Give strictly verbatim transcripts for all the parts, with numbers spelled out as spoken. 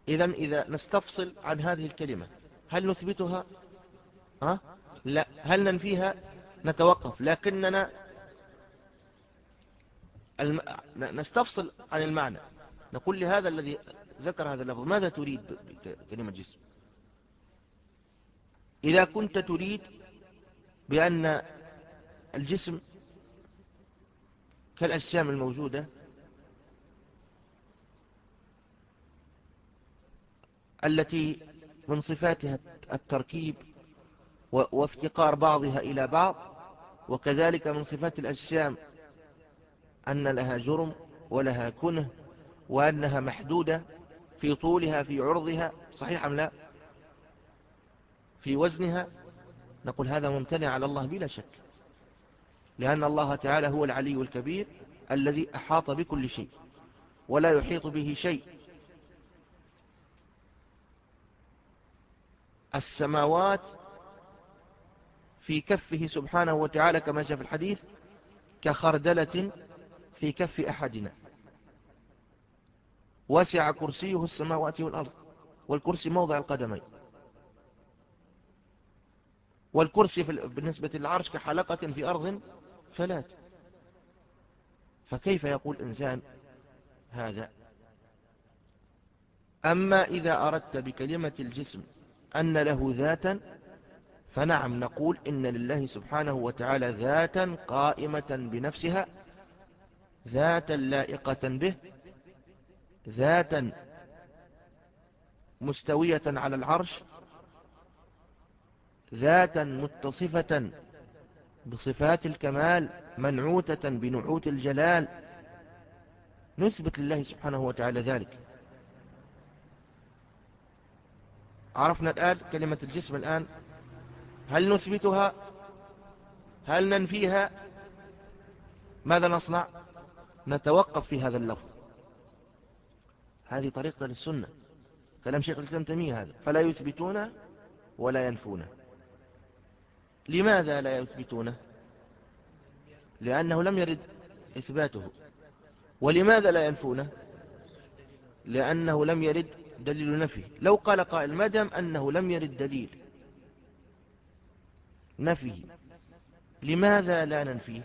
إذن إذا نستفصل عن هذه الكلمة، هل نثبتها؟ ها؟ لا. هل ننفيها؟ نتوقف. لكننا الم... نستفصل عن المعنى، نقول لهذا الذي ذكر هذا اللفظ ماذا تريد بكلمة جسم؟ إذا كنت تريد بأن الجسم كالأجسام الموجودة التي من صفاتها التركيب وافتقار بعضها إلى بعض، وكذلك من صفات الأجسام أن لها جرم ولها كنه وأنها محدودة في طولها في عرضها، صحيح أم لا؟ في وزنها، نقول هذا ممتنع على الله بلا شك، لأن الله تعالى هو العلي الكبير الذي أحاط بكل شيء ولا يحيط به شيء. السماوات في كفه سبحانه وتعالى كما جاء في الحديث كخردلة في كف أحدنا، وسع كرسيه السماوات والأرض، والكرسي موضع القدمين، والكرسي بالنسبة للعرش كحلقة في أرض فلات. فكيف يقول إنسان هذا؟ أما إذا أردت بكلمة الجسم أن له ذاتا، فنعم نقول إن لله سبحانه وتعالى ذاتا قائمة بنفسها، ذاتا لائقة به، ذاتا مستوية على العرش، ذاتا متصفة بصفات الكمال منعوتة بنعوت الجلال، نثبت لله سبحانه وتعالى ذلك. عرفنا الآن كلمة الجسم. الآن هل نثبتها؟ هل ننفيها؟ ماذا نصنع؟ نتوقف في هذا اللفظ. هذه طريقة للسنة، كلام شيخ الإسلام تيمية هذا. فلا يثبتونه ولا ينفونه. لماذا لا يثبتونه؟ لأنه لم يرد إثباته. ولماذا لا ينفونه؟ لأنه لم يرد دليل نفيه. لو قال قائل ما دام أنه لم يرد دليل نفيه لماذا لا ننفيه؟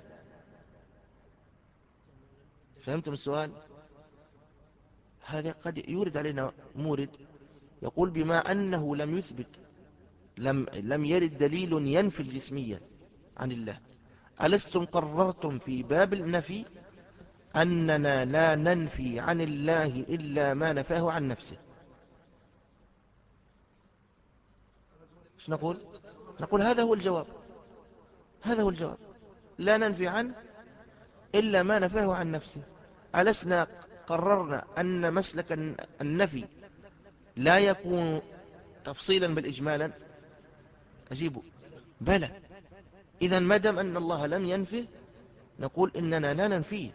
فهمتم السؤال؟ هذا قد يورد علينا مورد يقول بما أنه لم يثبت، لم, لم يرد دليل ينفي الجسمية عن الله، ألستم قررتم في باب النفي أننا لا ننفي عن الله إلا ما نفاه عن نفسه؟ ايش نقول؟ نقول هذا هو الجواب، هذا هو الجواب، لا ننفي عنه إلا ما نفاه عن نفسه. ألسنا قررنا أن مسلك النفي لا يكون تفصيلا بالإجمالا؟ أجيبوا بلى. إذا ما دام أن الله لم ينفه نقول إننا لا ننفيه،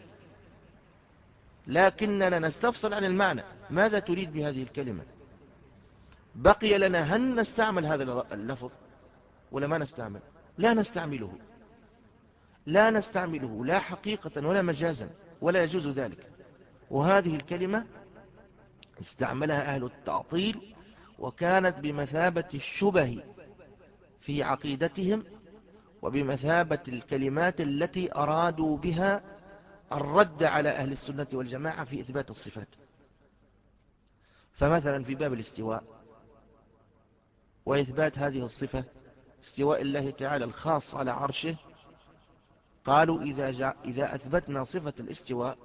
لكننا نستفصل عن المعنى، ماذا تريد بهذه الكلمة؟ بقي لنا هل نستعمل هذا اللفظ ولا ما نستعمل؟ لا نستعمله، لا نستعمله لا حقيقة ولا مجازا، ولا يجوز ذلك. وهذه الكلمة استعملها أهل التعطيل، وكانت بمثابة الشبه في عقيدتهم، وبمثابة الكلمات التي أرادوا بها الرد على أهل السنة والجماعة في إثبات الصفات. فمثلا في باب الاستواء وإثبات هذه الصفة، استواء الله تعالى الخاص على عرشه، قالوا إذا, جع... إذا أثبتنا صفة الاستواء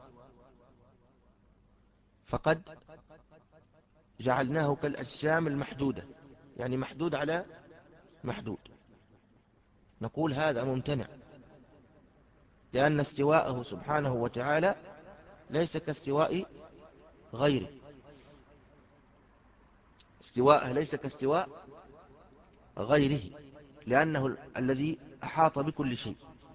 فقد جعلناه كالأجسام المحدودة، يعني محدود على محدود. نقول هذا ممتنع، لأن استواءه سبحانه وتعالى ليس كاستواء غيره، استواءه ليس كاستواء غيره، لأنه الذي أحاط بكل شيء.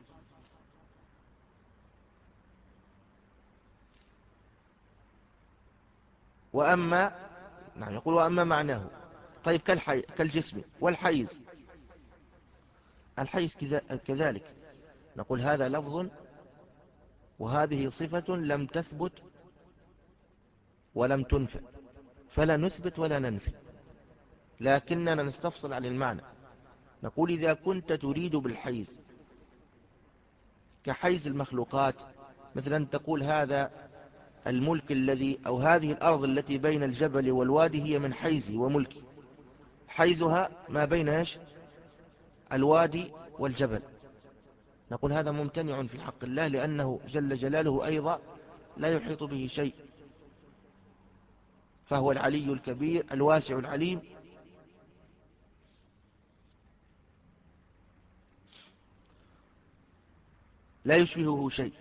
وأما نعم يقول وأما معناه. طيب كالحي... كالجسم والحيز، الحيز كذلك نقول هذا لفظ وهذه صفة لم تثبت ولم تنفى، فلا نثبت ولا ننفي، لكننا نستفصل عن المعنى. نقول إذا كنت تريد بالحيز كحيز المخلوقات، مثلا تقول هذا الملك الذي أو هذه الأرض التي بين الجبل والوادي هي من حيزي وملكي، حيزها ما بين إيش؟ الوادي والجبل. نقول هذا ممتنع في حق الله، لأنه جل جلاله أيضا لا يحيط به شيء، فهو العلي الكبير الواسع العليم. لا يشبهه شيء.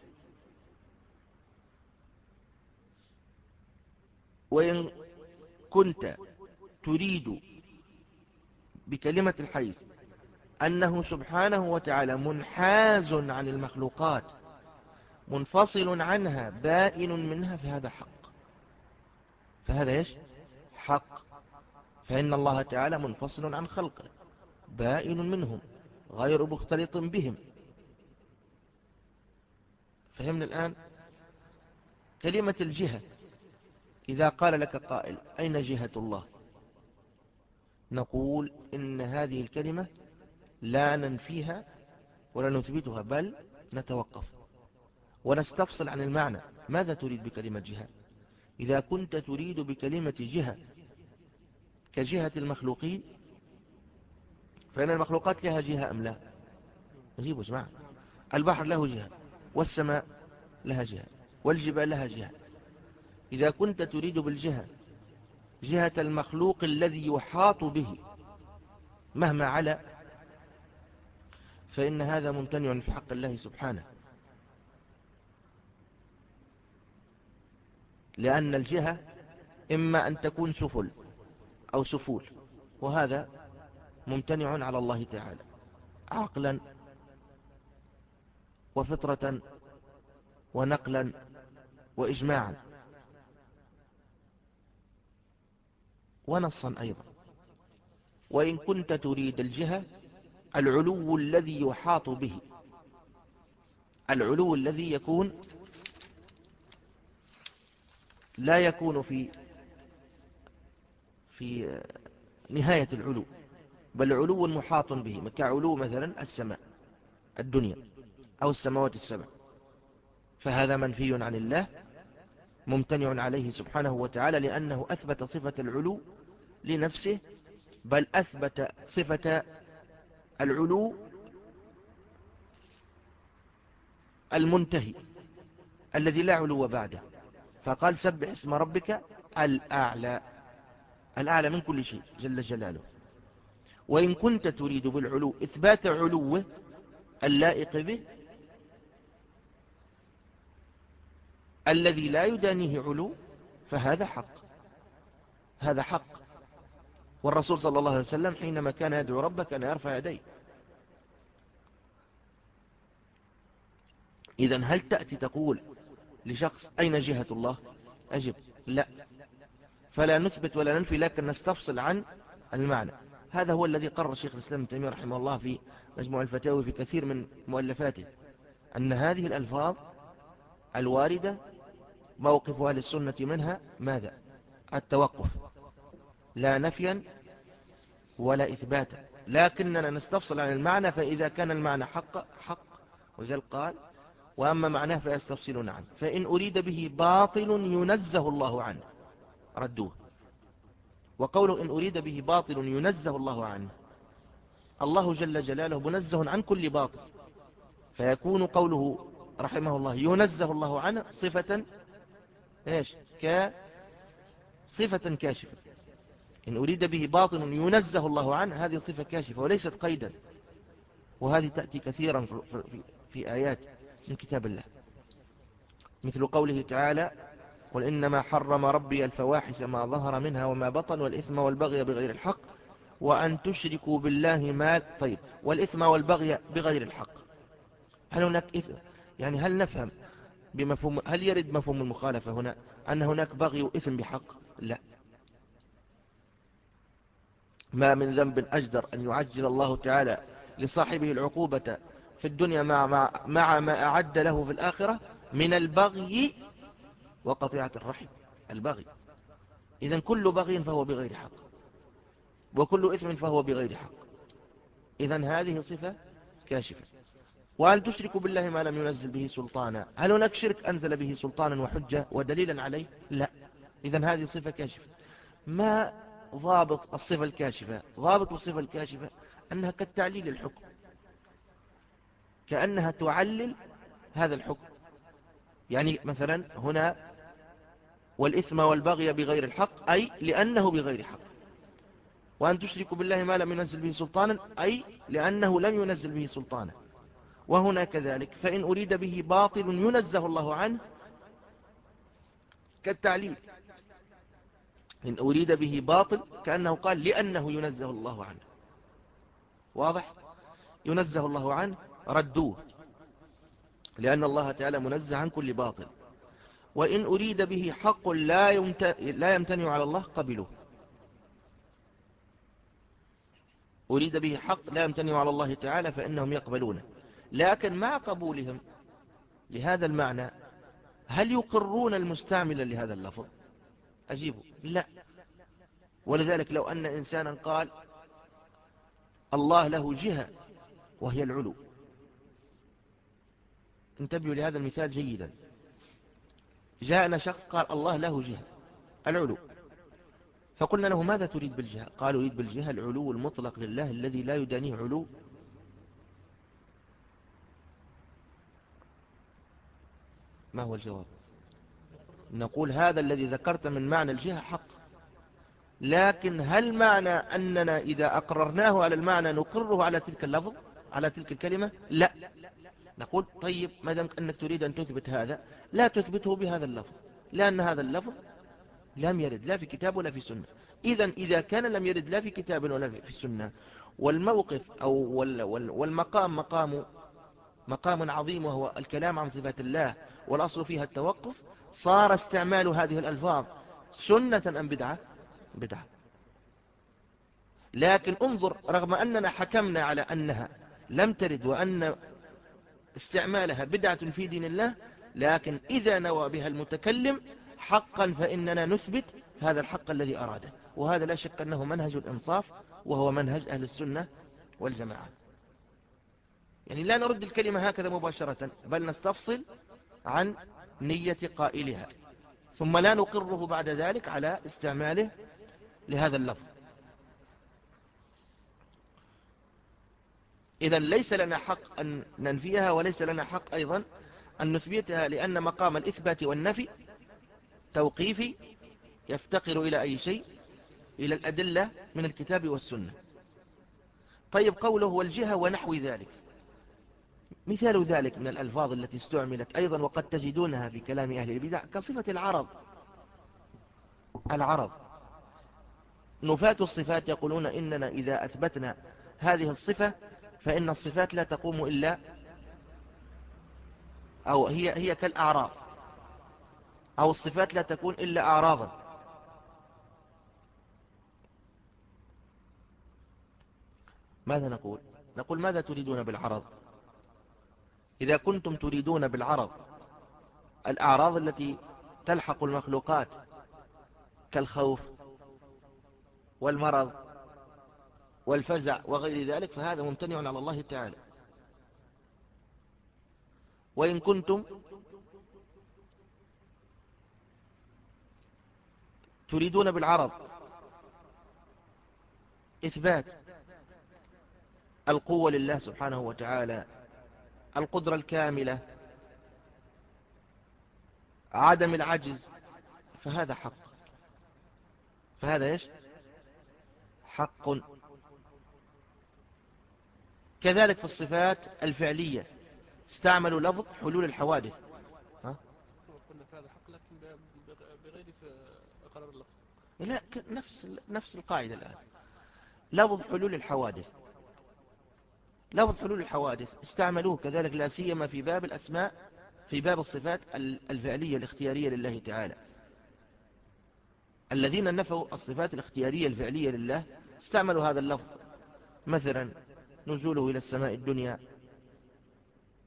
وإن كنت تريد بكلمة الحيز أنه سبحانه وتعالى منحاز عن المخلوقات، منفصل عنها، بائن منها، فهذا حق. فهذا إيش؟ حق. فإن الله تعالى منفصل عن خلقه، بائن منهم، غير مختلط بهم. فهمنا الآن؟ كلمة الجهة، إذا قال لك قائل أين جهة الله؟ نقول إن هذه الكلمة لا ننفيها ولا نثبتها، بل نتوقف ونستفصل عن المعنى. ماذا تريد بكلمة جهة؟ إذا كنت تريد بكلمة جهة كجهة المخلوقين، فإن المخلوقات لها جهة أم لا؟ نجيب اسمع. البحر له جهة، والسماء لها جهة، والجبال لها جهة. إذا كنت تريد بالجهة جهة المخلوق الذي يحاط به مهما علا، فإن هذا ممتنع في حق الله سبحانه، لأن الجهة إما أن تكون سفل أو سفول، وهذا ممتنع على الله تعالى عقلا وفطرة ونقلا وإجماعا ونصا أيضا. وإن كنت تريد الجهة العلو الذي يحاط به، العلو الذي يكون لا يكون في في نهاية العلو، بل علو محاط به، كعلو مثلا السماء الدنيا أو السماوات السبع، فهذا منفي عن الله، ممتنع عليه سبحانه وتعالى، لأنه أثبت صفة العلو لنفسه، بل أثبت صفة العلو المنتهي الذي لا علو بعده، فقال سبح اسم ربك الأعلى، الأعلى من كل شيء جل جلاله. وإن كنت تريد بالعلو إثبات علوه اللائق به الذي لا يدانيه علو، فهذا حق، هذا حق. والرسول صلى الله عليه وسلم حينما كان يدعو ربه كان يرفع يديه. إذن هل تأتي تقول لشخص أين جهة الله؟ أجب لا، فلا نثبت ولا ننفي، لكن نستفصل عن المعنى. هذا هو الذي قرر شيخ الإسلام ابن تيمية رحمه الله في مجموع الفتاوي في كثير من مؤلفاته، أن هذه الألفاظ الواردة موقف أهل السنة منها ماذا؟ التوقف، لا نفيا ولا إثباتا، لكننا نستفصل عن المعنى، فإذا كان المعنى حق حق، وجل قال وأما معناه فيستفصلون عنه، فإن أريد به باطل ينزه الله عنه ردوه. وقوله إن أريد به باطل ينزه الله عنه، الله جل جلاله منزه عن كل باطل، فيكون قوله رحمه الله ينزه الله عنه صفة إيش؟ كصفة كاشفة. إن أريد به باطل ينزه الله عنه، هذه صفة كاشفة وليست قيدا، وهذه تأتي كثيرا في, في, في آيات من كتاب الله، مثل قوله تعالى قل إنما حرم ربي الفواحش ما ظهر منها وما بطن والإثم والبغي بغير الحق وأن تشركوا بالله ما طيب والإثم والبغي بغير الحق. هل هناك إثم؟ يعني هل نفهم بمفهوم، هل يرد مفهوم المخالفة هنا أن هناك بغي وإثم بحق؟ لا، ما من ذنب أجدر أن يعجل الله تعالى لصاحبه العقوبة في الدنيا مع, مع, مع ما أعد له في الآخرة من البغي وقطيعة الرحم. البغي إذن كل بغي فهو بغير حق، وكل إثم فهو بغير حق. إذن هذه صفة كاشفة. وهل تشرك بالله ما لم ينزل به سلطانا؟ هل هناك شرك أنزل به سلطانا وحجة ودليلا عليه؟ لا. إذن هذه صفة كاشفة. ما ضابط الصفة الكاشفة؟ ضابط الصفة الكاشفة أنها كالتعليل الحكم، كأنها تعلل هذا الحكم. يعني مثلا هنا والإثم والبغي بغير الحق، أي لأنه بغير حق. وأن تشركوا بالله ما لم ينزل به سلطانا، أي لأنه لم ينزل به سلطانا. وهنا كذلك، فإن أريد به باطل ينزه الله عنه كالتعليل. إن أريد به باطل كأنه قال لأنه ينزه الله عنه. واضح؟ ينزه الله عنه ردوه، لأن الله تعالى منزه عن كل باطل. وإن أريد به حق لا لا يمتنع على الله قبله. أريد به حق لا يمتنع على الله تعالى فإنهم يقبلونه. لكن مع قبولهم لهذا المعنى هل يقرون المستعمل لهذا اللفظ؟ أجيبه لا. ولذلك لو أن إنسانا قال الله له جهة وهي العلو، انتبهوا لهذا المثال جيدا. جاءنا شخص قال الله له جهة العلو، فقلنا له ماذا تريد بالجهة؟ قال أريد بالجهة العلو المطلق لله الذي لا يدانيه علو. ما هو الجواب؟ نقول هذا الذي ذكرت من معنى الجهة حق، لكن هل معنى أننا إذا أقررناه على المعنى نقره على تلك اللفظ، على تلك الكلمة؟ لا. نقول طيب ما دام أنك تريد أن تثبت هذا لا تثبته بهذا اللفظ، لأن هذا اللفظ لم يرد لا في كتاب ولا في سنة. إذن إذا كان لم يرد لا في كتاب ولا في السنة، والموقف أو والمقام مقام مقام عظيم وهو الكلام عن صفات الله والأصل فيها التوقف، صار استعمال هذه الألفاظ سنة أم بدعة؟ بدعة. لكن انظر، رغم أننا حكمنا على أنها لم ترد وأن استعمالها بدعة في دين الله، لكن إذا نوى بها المتكلم حقا فإننا نثبت هذا الحق الذي أراده. وهذا لا شك أنه منهج الإنصاف، وهو منهج أهل السنة والجماعة. يعني لا نرد الكلمة هكذا مباشرة، بل نستفصل عن نية قائلها، ثم لا نقره بعد ذلك على استعماله لهذا اللفظ. إذن ليس لنا حق أن ننفيها، وليس لنا حق أيضا أن نثبتها، لأن مقام الإثبات والنفي توقيفي يفتقر إلى أي شيء؟ إلى الأدلة من الكتاب والسنة. طيب قوله والجهة ونحو ذلك، مثال ذلك من الألفاظ التي استعملت أيضا وقد تجدونها في كلام أهل البدع كصفة العرض. العرض نفاة الصفات يقولون إننا إذا أثبتنا هذه الصفة فإن الصفات لا تقوم إلا، أو هي هي كالأعراض، أو الصفات لا تكون إلا أعراضا. ماذا نقول؟ نقول ماذا تريدون بالعرض؟ إذا كنتم تريدون بالعرض الأعراض التي تلحق المخلوقات كالخوف والمرض والفزع وغير ذلك، فهذا ممتنع على الله تعالى. وإن كنتم تريدون بالعرض إثبات القوة لله سبحانه وتعالى، القدرة الكاملة، عدم العجز، فهذا حق. فهذا إيش؟ حق. كذلك في الصفات الفعلية استعملوا لفظ حلول الحوادث. ها؟ قلنا في هذا حق لكن بغير إقرار اللفظ. لا، نفس نفس القاعدة الآن. لفظ حلول الحوادث، لفظ حلول الحوادث استعملوه كذلك لا سيما في باب الأسماء، في باب الصفات الفعلية الاختيارية لله تعالى. الذين نفوا الصفات الاختيارية الفعلية لله استعملوا هذا اللفظ، مثلا نزوله إلى السماء الدنيا،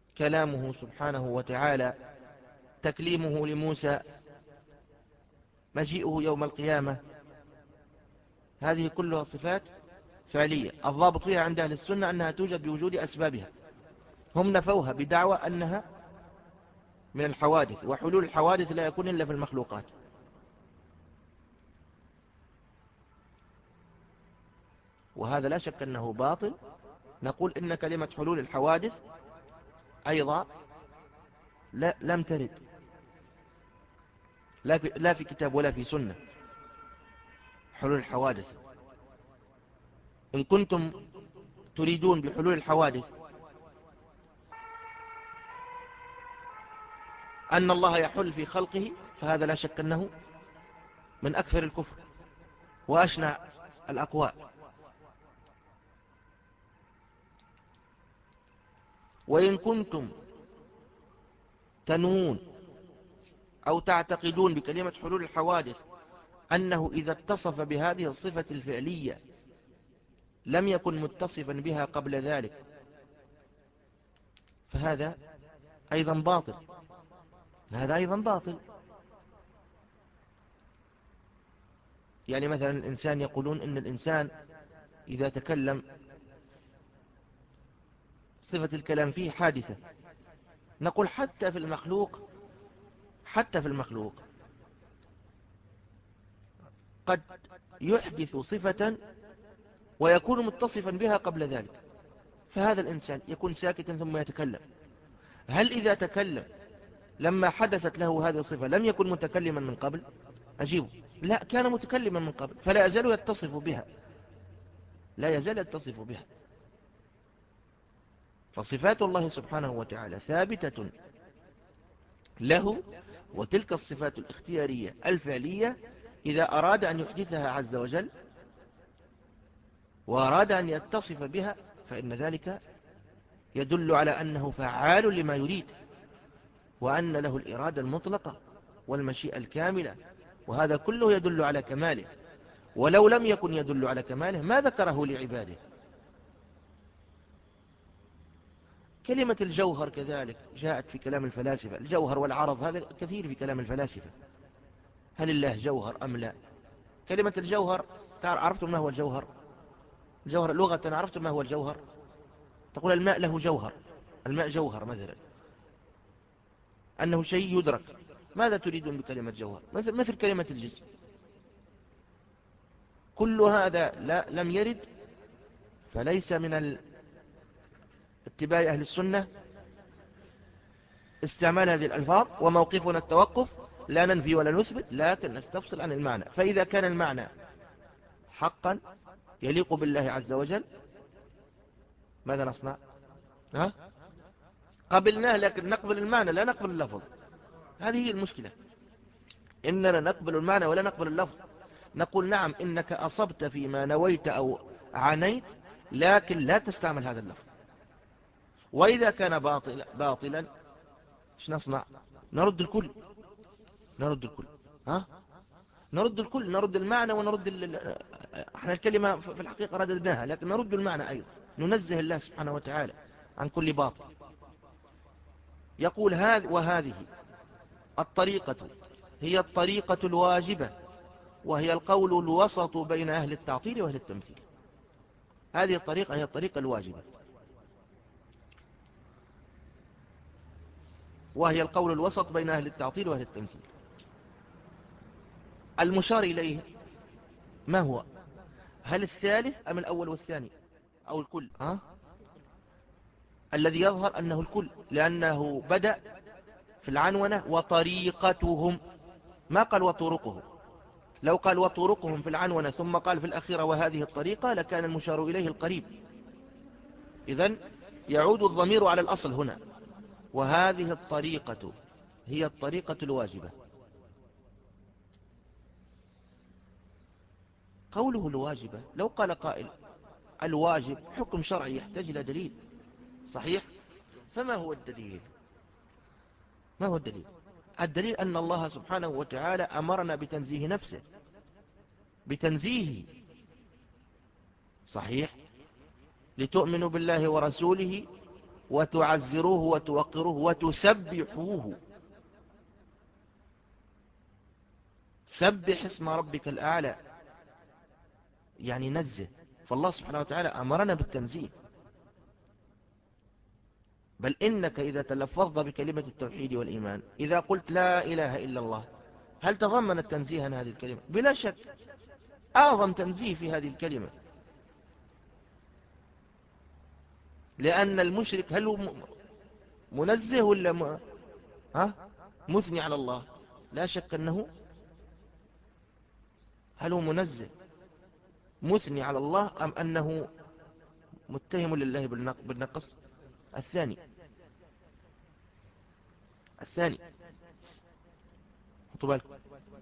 كلامه سبحانه وتعالى، تكليمه لموسى، مجيئه يوم القيامة، هذه كلها صفات فعلية. الضابط فيها عند أهل السنة أنها توجد بوجود أسبابها. هم نفوها بدعوى أنها من الحوادث، وحلول الحوادث لا يكون إلا في المخلوقات. وهذا لا شك أنه باطل. نقول إن كلمة حلول الحوادث أيضا لا لم ترد لا في, لا في كتاب ولا في سنة حلول الحوادث. إن كنتم تريدون بحلول الحوادث أن الله يحل في خلقه، فهذا لا شك أنه من أكثر الكفر وأشنع الأقوال. وإن كنتم تنوون أو تعتقدون بكلمة حلول الحوادث أنه إذا اتصف بهذه الصفة الفعلية لم يكن متصفا بها قبل ذلك، فهذا أيضا باطل. هذا أيضا باطل. يعني مثلا الإنسان يقولون إن الإنسان إذا تكلم صفة الكلام فيه حادثة. نقول حتى في المخلوق حتى في المخلوق قد يحدث صفة ويكون متصفا بها قبل ذلك، فهذا الإنسان يكون ساكتا ثم يتكلم. هل إذا تكلم لما حدثت له هذه الصفة لم يكن متكلما من قبل؟ أجيب لا، كان متكلما من قبل، فلا يزال يتصف بها لا يزال يتصف بها. فصفات الله سبحانه وتعالى ثابتة له، وتلك الصفات الاختيارية الفعلية إذا أراد أن يحدثها عز وجل وأراد أن يتصف بها فإن ذلك يدل على أنه فعال لما يريد، وأن له الإرادة المطلقة والمشيئة الكاملة، وهذا كله يدل على كماله. ولو لم يكن يدل على كماله ما ذكره لعباده. كلمة الجوهر كذلك جاءت في كلام الفلاسفة. الجوهر والعرض هذا كثير في كلام الفلاسفة. هل الله جوهر أم لا؟ كلمة الجوهر عرفتم ما هو الجوهر؟ الجوهر لغة عرفتم ما هو الجوهر؟ تقول الماء له جوهر، الماء جوهر مثلا، أنه شيء يدرك. ماذا تريدون بكلمة جوهر؟ مثل, مثل كلمة الجسم. كل هذا لا لم يرد، فليس من اتباع أهل السنة استعمال هذه الألفاظ. وموقفنا التوقف، لا ننفي ولا نثبت، لكن نستفصل عن المعنى. فإذا كان المعنى حقا يليق بالله عز وجل ماذا نصنع؟ ها؟ قبلناه، لكن نقبل المعنى لا نقبل اللفظ. هذه هي المشكلة، إننا نقبل المعنى ولا نقبل اللفظ. نقول نعم إنك أصبت فيما نويت أو عنيت، لكن لا تستعمل هذا اللفظ. وإذا كان باطل باطلا ايش نصنع؟ نرد الكل نرد الكل ها نرد الكل نرد المعنى ونرد ال... احنا الكلمة في الحقيقة رددناها، لكن نرد المعنى أيضا. ننزه الله سبحانه وتعالى عن كل باطل. يقول هذه وهذه الطريقة هي الطريقة الواجبة، وهي القول الوسط بين أهل التعطيل وأهل التمثيل. هذه الطريقة هي الطريقة الواجبة، وهي القول الوسط بين أهل التعطيل وأهل التمثيل. المشار إليه ما هو؟ هل الثالث أم الأول والثاني أو الكل؟ ها؟ الذي يظهر أنه الكل، لأنه بدأ في العنونة وطريقتهم، ما قال وطرقهم. لو قال وطرقهم في العنونة ثم قال في الأخيرة وهذه الطريقة لكان المشار إليه القريب. إذن يعود الضمير على الأصل هنا، وهذه الطريقة هي الطريقة الواجبة. قوله الواجبة، لو قال قائل الواجب حكم شرعي يحتاج إلى دليل، صحيح؟ فما هو الدليل؟ ما هو الدليل؟ الدليل أن الله سبحانه وتعالى أمرنا بتنزيه نفسه، بتنزيهه، صحيح؟ لتؤمنوا بالله ورسوله وتعزروه وتوقروه وتسبحوه. سبح اسم ربك الأعلى، يعني نزه. فالله سبحانه وتعالى أمرنا بالتنزيه. بل إنك إذا تلفظت بكلمة التوحيد والإيمان، إذا قلت لا إله إلا الله، هل تضمنت تنزيها هذه الكلمة؟ بلا شك، أعظم تنزيه في هذه الكلمة. لأن المشرك هل هو منزه ولا م... ها؟ مثني على الله؟ لا شك أنه، هل هو منزه مثني على الله أم أنه متهم لله بالنقص؟ الثاني، الثاني. خطوا بالكم.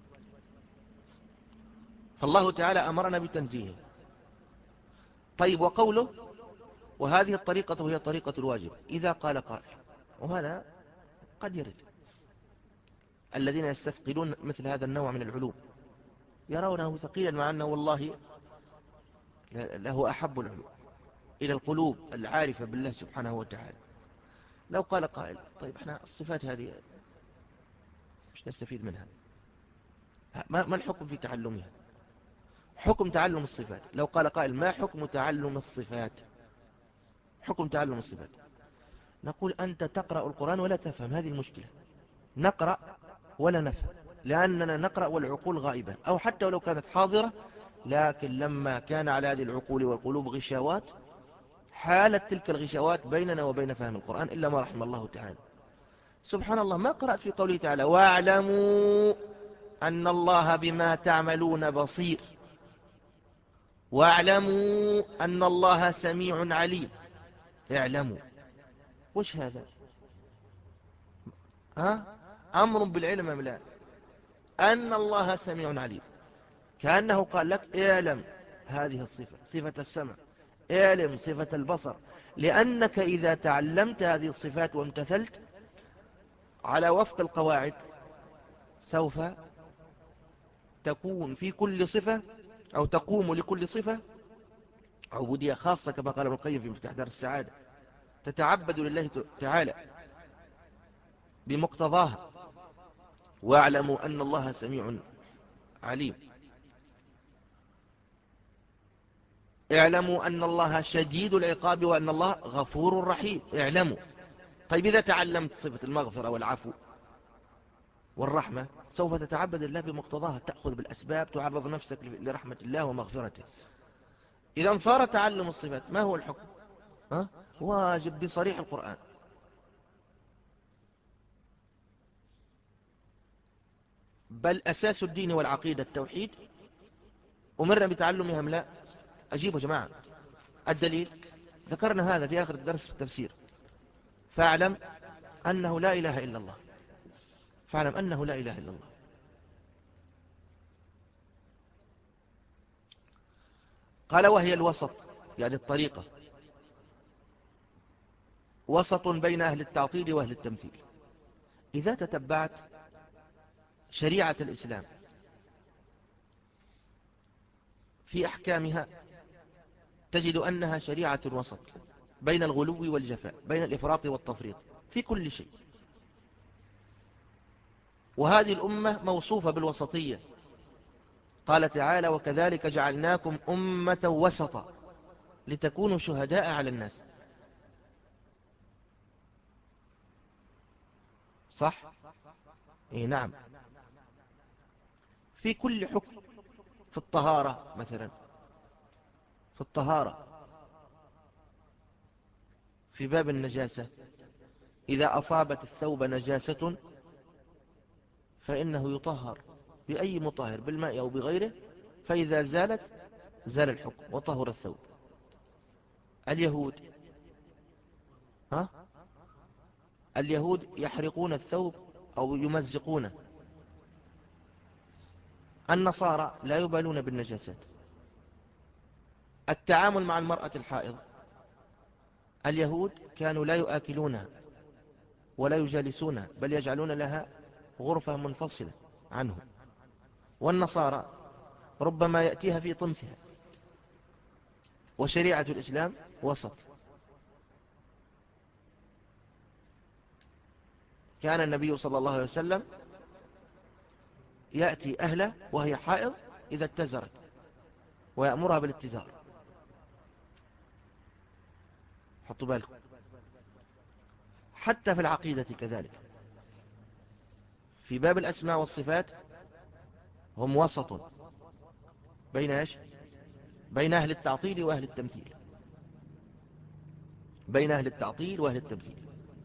فالله تعالى أمرنا بتنزيهه. طيب، وقوله وهذه الطريقة هي طريقة الواجب، إذا قال قائل، وهذا قد يرد، الذين يستثقلون مثل هذا النوع من العلوم يرونه ثقيلا، مع أنه والله له أحب العلوم إلى القلوب العارفة بالله سبحانه وتعالى. لو قال قائل طيب احنا الصفات هذه مش نستفيد منها، ما الحكم في تعلمها؟ حكم تعلم الصفات. لو قال قائل ما حكم تعلم الصفات؟ حكم تعلم الصفات، نقول أنت تقرأ القرآن ولا تفهم، هذه المشكلة. نقرأ ولا نفهم، لأننا نقرأ والعقول غائبة، أو حتى ولو كانت حاضرة، لكن لما كان على هذه العقول والقلوب غشاوات، حالت تلك الغشاوات بيننا وبين فهم القرآن إلا ما رحم الله تعالى. سبحان الله، ما قرأت في قوله تعالى واعلموا أن الله بما تعملون بصير، واعلموا أن الله سميع عليم. اعلموا، وش هذا؟ ها؟ أمر بالعلم أم لا؟ أن الله سميع عليم، كأنه قال لك اعلم هذه الصفة، صفة السمع، اعلم صفة البصر، لأنك إذا تعلمت هذه الصفات وامتثلت على وفق القواعد سوف تكون في كل صفة، أو تقوم لكل صفة عبودية خاصة، كما قال ابن القيم في مفتاح دار السعادة، تتعبد لله تعالى بمقتضاها. واعلموا أن الله سميع عليم. اعلموا أن الله شديد العقاب وأن الله غفور رحيم. اعلموا. طيب، إذا تعلمت صفة المغفرة والعفو والرحمة، سوف تتعبد الله بمقتضاها، تأخذ بالأسباب، تعرض نفسك لرحمة الله ومغفرته. إذا صار تعلم الصفات ما هو الحكم؟ ها؟ واجب بصريح القرآن. بل أساس الدين والعقيدة التوحيد، أمرنا بتعلمها أم لا؟ أجيبوا جماعة. الدليل ذكرنا هذا في آخر الدرس في التفسير، فاعلم أنه لا إله إلا الله، فاعلم أنه لا إله إلا الله. قال وهي الوسط، يعني الطريقة، وسط بين أهل التعطيل وأهل التمثيل. إذا تتبعت شريعة الإسلام في أحكامها، تجد أنها شريعة وسط بين الغلو والجفاء، بين الإفراط والتفريط في كل شيء. وهذه الأمة موصوفة بالوسطية. قال تعالى وكذلك جعلناكم أمة وسطا لتكونوا شهداء على الناس. صح؟ إيه نعم. في كل حكم، في الطهارة مثلا، في الطهارة في باب النجاسة، إذا أصابت الثوب نجاسة فإنه يطهر بأي مطهر، بالماء أو بغيره، فإذا زالت زال الحكم وطهر الثوب. اليهود ها؟ اليهود يحرقون الثوب أو يمزقونه. النصارى لا يبالون بالنجاسات. التعامل مع المرأة الحائض، اليهود كانوا لا يؤكلونها ولا يجالسونها، بل يجعلون لها غرفة منفصلة عنه. والنصارى ربما يأتيها في طمثها. وشريعة الإسلام وسط. كان النبي صلى الله عليه وسلم يأتي أهله وهي حائض إذا اتزرت ويأمرها بالاتزار. حطوا بالكم. حتى في العقيدة كذلك، في باب الأسماء والصفات هم وسط بين إيش؟ بين أهل التعطيل وأهل التمثيل. بين أهل التعطيل وأهل التمثيل.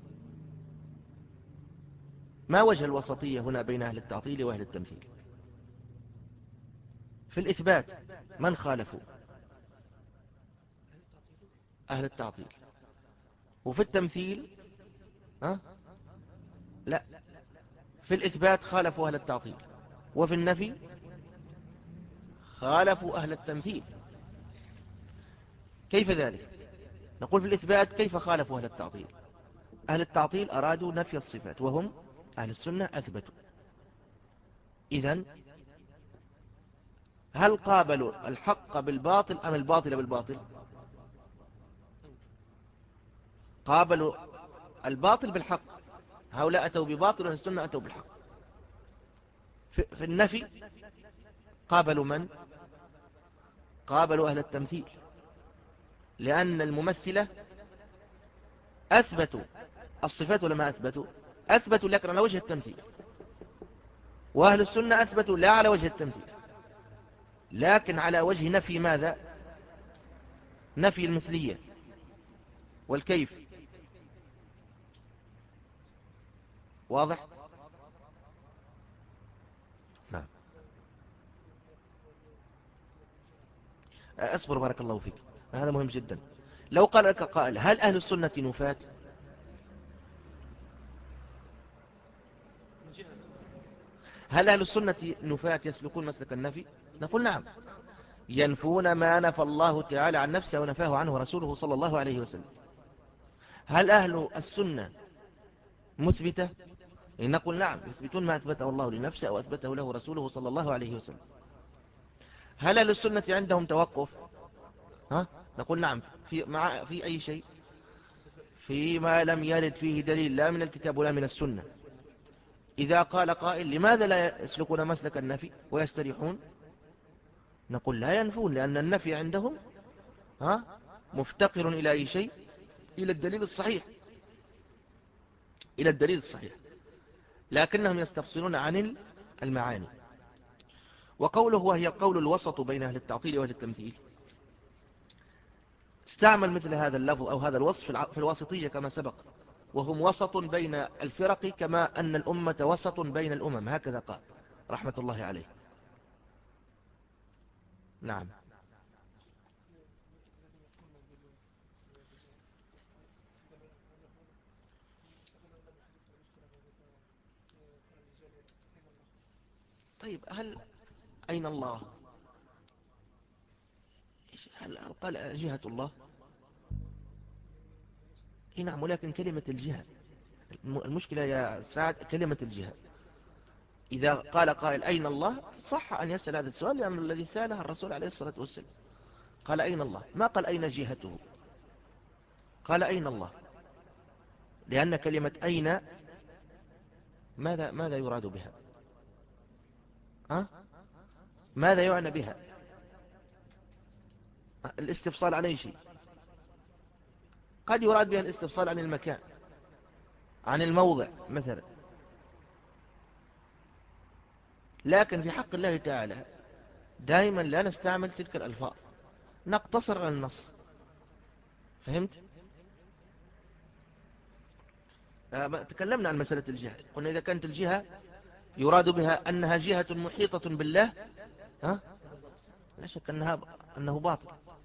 ما وجه الوسطية هنا بين أهل التعطيل وأهل التمثيل؟ في الإثبات من خالفوا؟ أهل التعطيل. وفي التمثيل ها؟ لا، في الإثبات خالفوا أهل التعطيل، وفي النفي خالفوا أهل التمثيل. كيف ذلك؟ نقول في الإثبات كيف خالفوا أهل التعطيل؟ أهل التعطيل أرادوا نفي الصفات، وهم أهل السنة أثبتوا. إذن هل قابلوا الحق بالباطل أم الباطل بالباطل؟ قابلوا الباطل بالحق. هؤلاء أتوا بباطل وأهل السنة أتوا بالحق. في النفي قابلوا من؟ قابلوا أهل التمثيل، لأن الممثلة أثبتوا الصفات ولا ما أثبتوا؟ أثبتوا لكن على وجه التمثيل، وأهل السنة أثبتوا لا على وجه التمثيل لكن على وجه نفي ماذا؟ نفي المثلية. والكيف واضح؟ نعم. أصبر بارك الله فيك، هذا مهم جدا. لو قال لك قائل هل أهل السنة نفاة؟ هل أهل السنة نفاة يسلكون مسلك النفي؟ نقول نعم، ينفون ما نفى الله تعالى عن نفسه ونفاه عنه رسوله صلى الله عليه وسلم. هل أهل السنة مثبتة؟ نقول نعم، يثبتون ما أثبته الله لنفسه أو أثبته له رسوله صلى الله عليه وسلم. هل أهل السنة عندهم توقف؟ ها؟ نقول نعم، في, مع في أي شيء؟ فيما لم يرد فيه دليل لا من الكتاب ولا من السنة. إذا قال قائل لماذا لا يسلكون مسلك النفي ويستريحون؟ نقول لا ينفون، لأن النفي عندهم ها مفتقر إلى أي شيء؟ إلى الدليل الصحيح، إلى الدليل الصحيح، لكنهم يستفصلون عن المعاني. وقوله وهي القول الوسط بين أهل التعطيل وأهل التمثيل، استعمل مثل هذا اللفظ أو هذا الوصف في الواسطية كما سبق، وهم وسط بين الفرق كما أن الأمة وسط بين الأمم، هكذا قال رحمة الله عليه. نعم. طيب هل أين الله؟ هل قال جهة الله؟ نعم، ولكن كلمة الجهة، المشكلة يا سعد كلمة الجهة. إذا قال قائل أين الله، صح أن يسأل هذا السؤال، لأن الذي سأله الرسول عليه الصلاة والسلام. قال أين الله، ما قال أين جهته، قال أين الله، لأن كلمة أين ماذا ماذا يراد بها؟ ها؟ ماذا يعنى بها؟ الاستفصال عن أي شيء؟ قد يراد بها الاستفصال عن المكان، عن الموضع مثلا، لكن في حق الله تعالى دائما لا نستعمل تلك الألفاظ، نقتصر على النص. فهمت؟ آه، تكلمنا عن مسألة الجهة، قلنا إذا كانت الجهة يراد بها أنها جهة محيطة بالله، ها؟ لا شك أنها أنه باطل.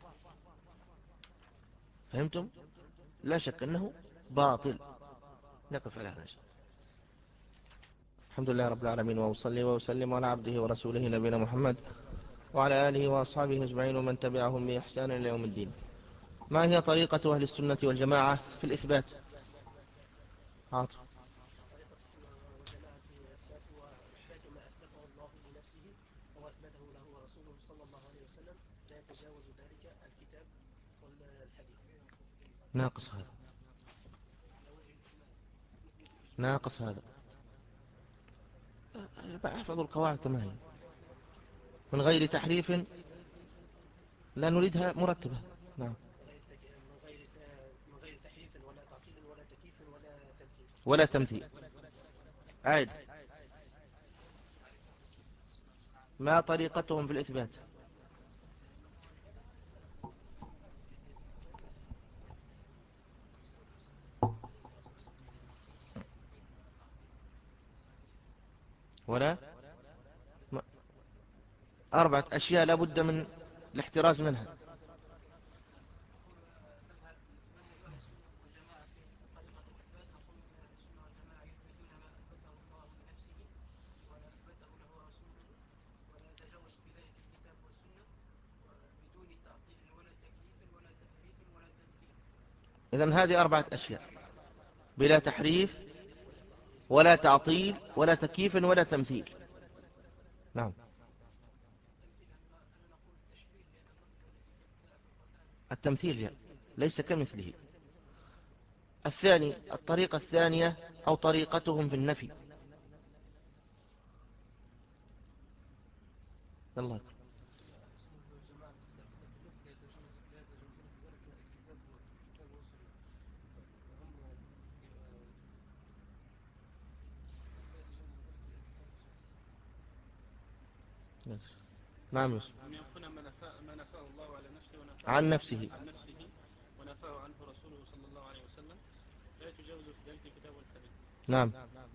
فهمتم؟ لا شك أنه باطل. نقف على هذا الشيء. الحمد لله رب العالمين، وأصلي وأسلم على عبده ورسوله نبينا محمد وعلى آله وأصحابه أجمعين ومن تبعهم بإحسان إلى يوم الدين. ما هي طريقة أهل السنة والجماعة في الإثبات؟ عاطف. طريقة السنة والجماعة في إثبات وإثبات ما أثبته الله لنفسه وأثبته له رسوله صلى الله عليه وسلم، لا يتجاوز ذلك الكتاب والحديث. ناقص هذا، ناقص هذا. احفظوا القواعد كما هي من غير تحريف، لا نريدها مرتبة. نعم. من غير من غير تحريف ولا تعطيل ولا تكييف ولا تمثيل. ولا تمثيل. عاد ما طريقتهم في الإثبات؟ ولا أربعة أشياء لا بد من الاحتراز منها. إذن هذه أربعة أشياء: بلا تحريف ولا تعطيل ولا تكييف ولا تمثيل. نعم. التمثيل ليس كمثله. الثاني، الطريقة الثانية أو طريقتهم في النفي. الله أكبر. نعم يوسف. هم ينفون ما نفاه ما نفاه الله على نفسه ونفاه عن نفسه عن نفسه ونفاه عنه رسوله صلى الله عليه وسلم، لا يتجاوز في ذلك الكتاب والحديث. نعم.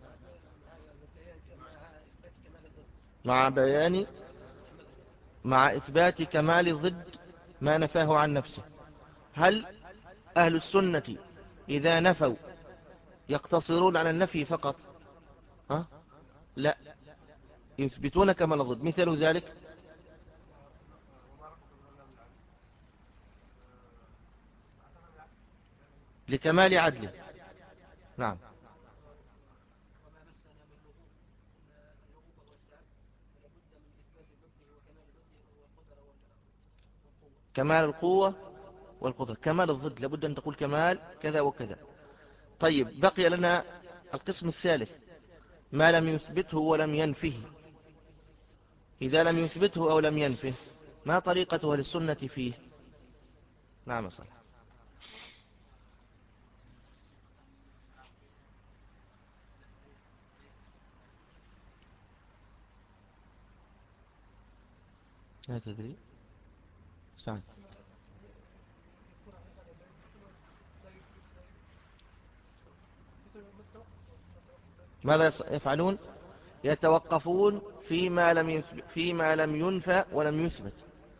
مع بيان مع إثبات كمال الضد ما نفاه عن نفسه. هل أهل السنة إذا نفوا يقتصرون على النفي فقط؟ ها؟ لا، يثبتون كمال الضد. مثل ذلك لكمال عدله. نعم. كمال القوة والقدرة. كمال الضد لابد أن تقول كمال كذا وكذا. طيب، بقي لنا القسم الثالث: ما لم يثبته ولم ينفه. إذا لم يثبته أو لم ينفه، ما طريقته للسنة فيه؟ نعم صح. لا تدري سعد. ماذا يفعلون؟ يتوقفون فيما لم يثبت، فيما لم ينفى ولم يثبت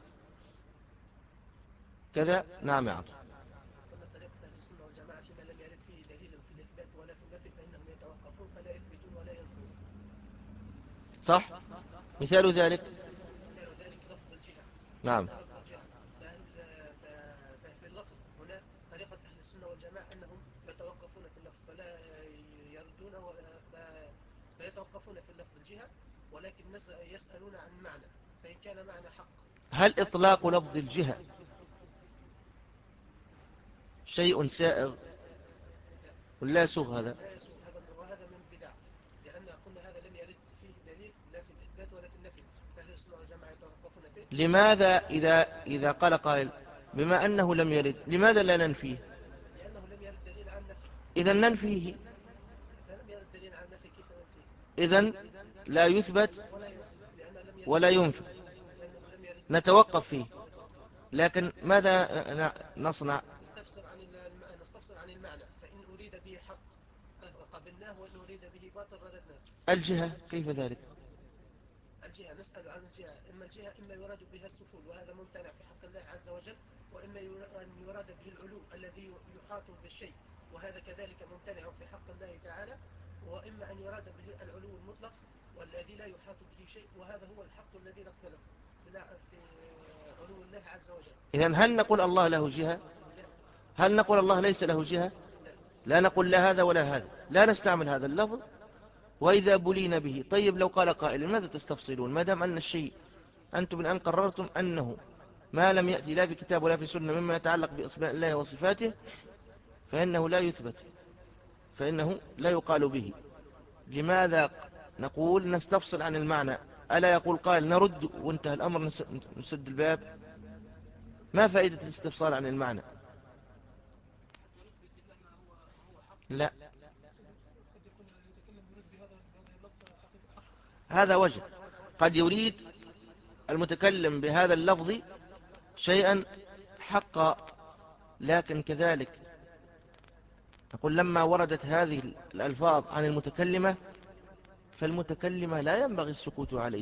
كذا. نعم يا عطف. قلنا طريقة أهل السنة والجماعة فيما لم يرد فيه دليل في الإثبات ولا في النفي فإنهم يتوقفون فلا يثبتون ولا ينفون. صح. مثال ذلك مثال ذلك لفظ الجهة. نعم. لفظ الجهة فهل ففي اللفظ هنا طريقة أهل السنة والجماعة أنهم يتوقفون في اللفظ فلا يردون ولا فيتوقفون في اللفظ الجهة، ولكن يسألون عن معنى فإن كان معنى حق. هل إطلاق لفظ الجهة شيء سائغ ولا يسوغ هذا؟ لا يسوغ هذا، وهذا من البدع، لأن قلنا هذا لم يرد فيه دليل لا في الإثبات ولا في النفي، فأهل السنة والجماعة يتوقفون فيه. لماذا إذا إذا قال قائل بما أنه لم يرد لماذا لا ننفيه؟ لأنه لم يرد دليل عن نفي. إذا ننفيه. إذا لم يرد دليل عن نفي كيف ننفيه؟ إذا لا يثبت ولا ينفي لأن لم يرد ولا ينفى، نتوقف فيه. لكن ماذا نصنع؟ نستفسر عن نستفسر عن المعنى، فإن أريد به حق قبلناه وإن أريد به باطل رددناه. الجهة كيف ذلك؟ الجهة نسأل عن الجهة، إما الجهة إما يراد بها السفول وهذا ممتنع في حق الله عز وجل، وإما أن يراد به العلو الذي يحاط بالشيء وهذا كذلك ممتنع في حق الله تعالى، وإما أن يراد به العلو المطلق والذي لا يحاط به شيء وهذا هو الحق الذي نقبله في علو الله عز وجل. إذن هل نقول الله له جهة؟ هل نقول الله ليس له جهة؟ لا نقول لا هذا ولا هذا، لا نستعمل هذا اللفظ وإذا بلينا به. طيب لو قال قائل ماذا تستفصلون ما دام أن الشيء أنتم الآن قررتم أنه ما لم يأتي لا في كتاب ولا في سنة مما يتعلق بأسماء الله وصفاته فإنه لا يثبت، فإنه لا يقال به. لماذا نقول نستفصل عن المعنى. ألا يقول قائل نرد وانتهى الأمر نسد الباب؟ ما فائدة الاستفصال عن المعنى؟ لا، هذا وجه. قد يريد المتكلم بهذا اللفظ شيئا حقا، لكن كذلك نقول لما وردت هذه الألفاظ عن المتكلمة فالمتكلمة لا ينبغي السكوت عليه.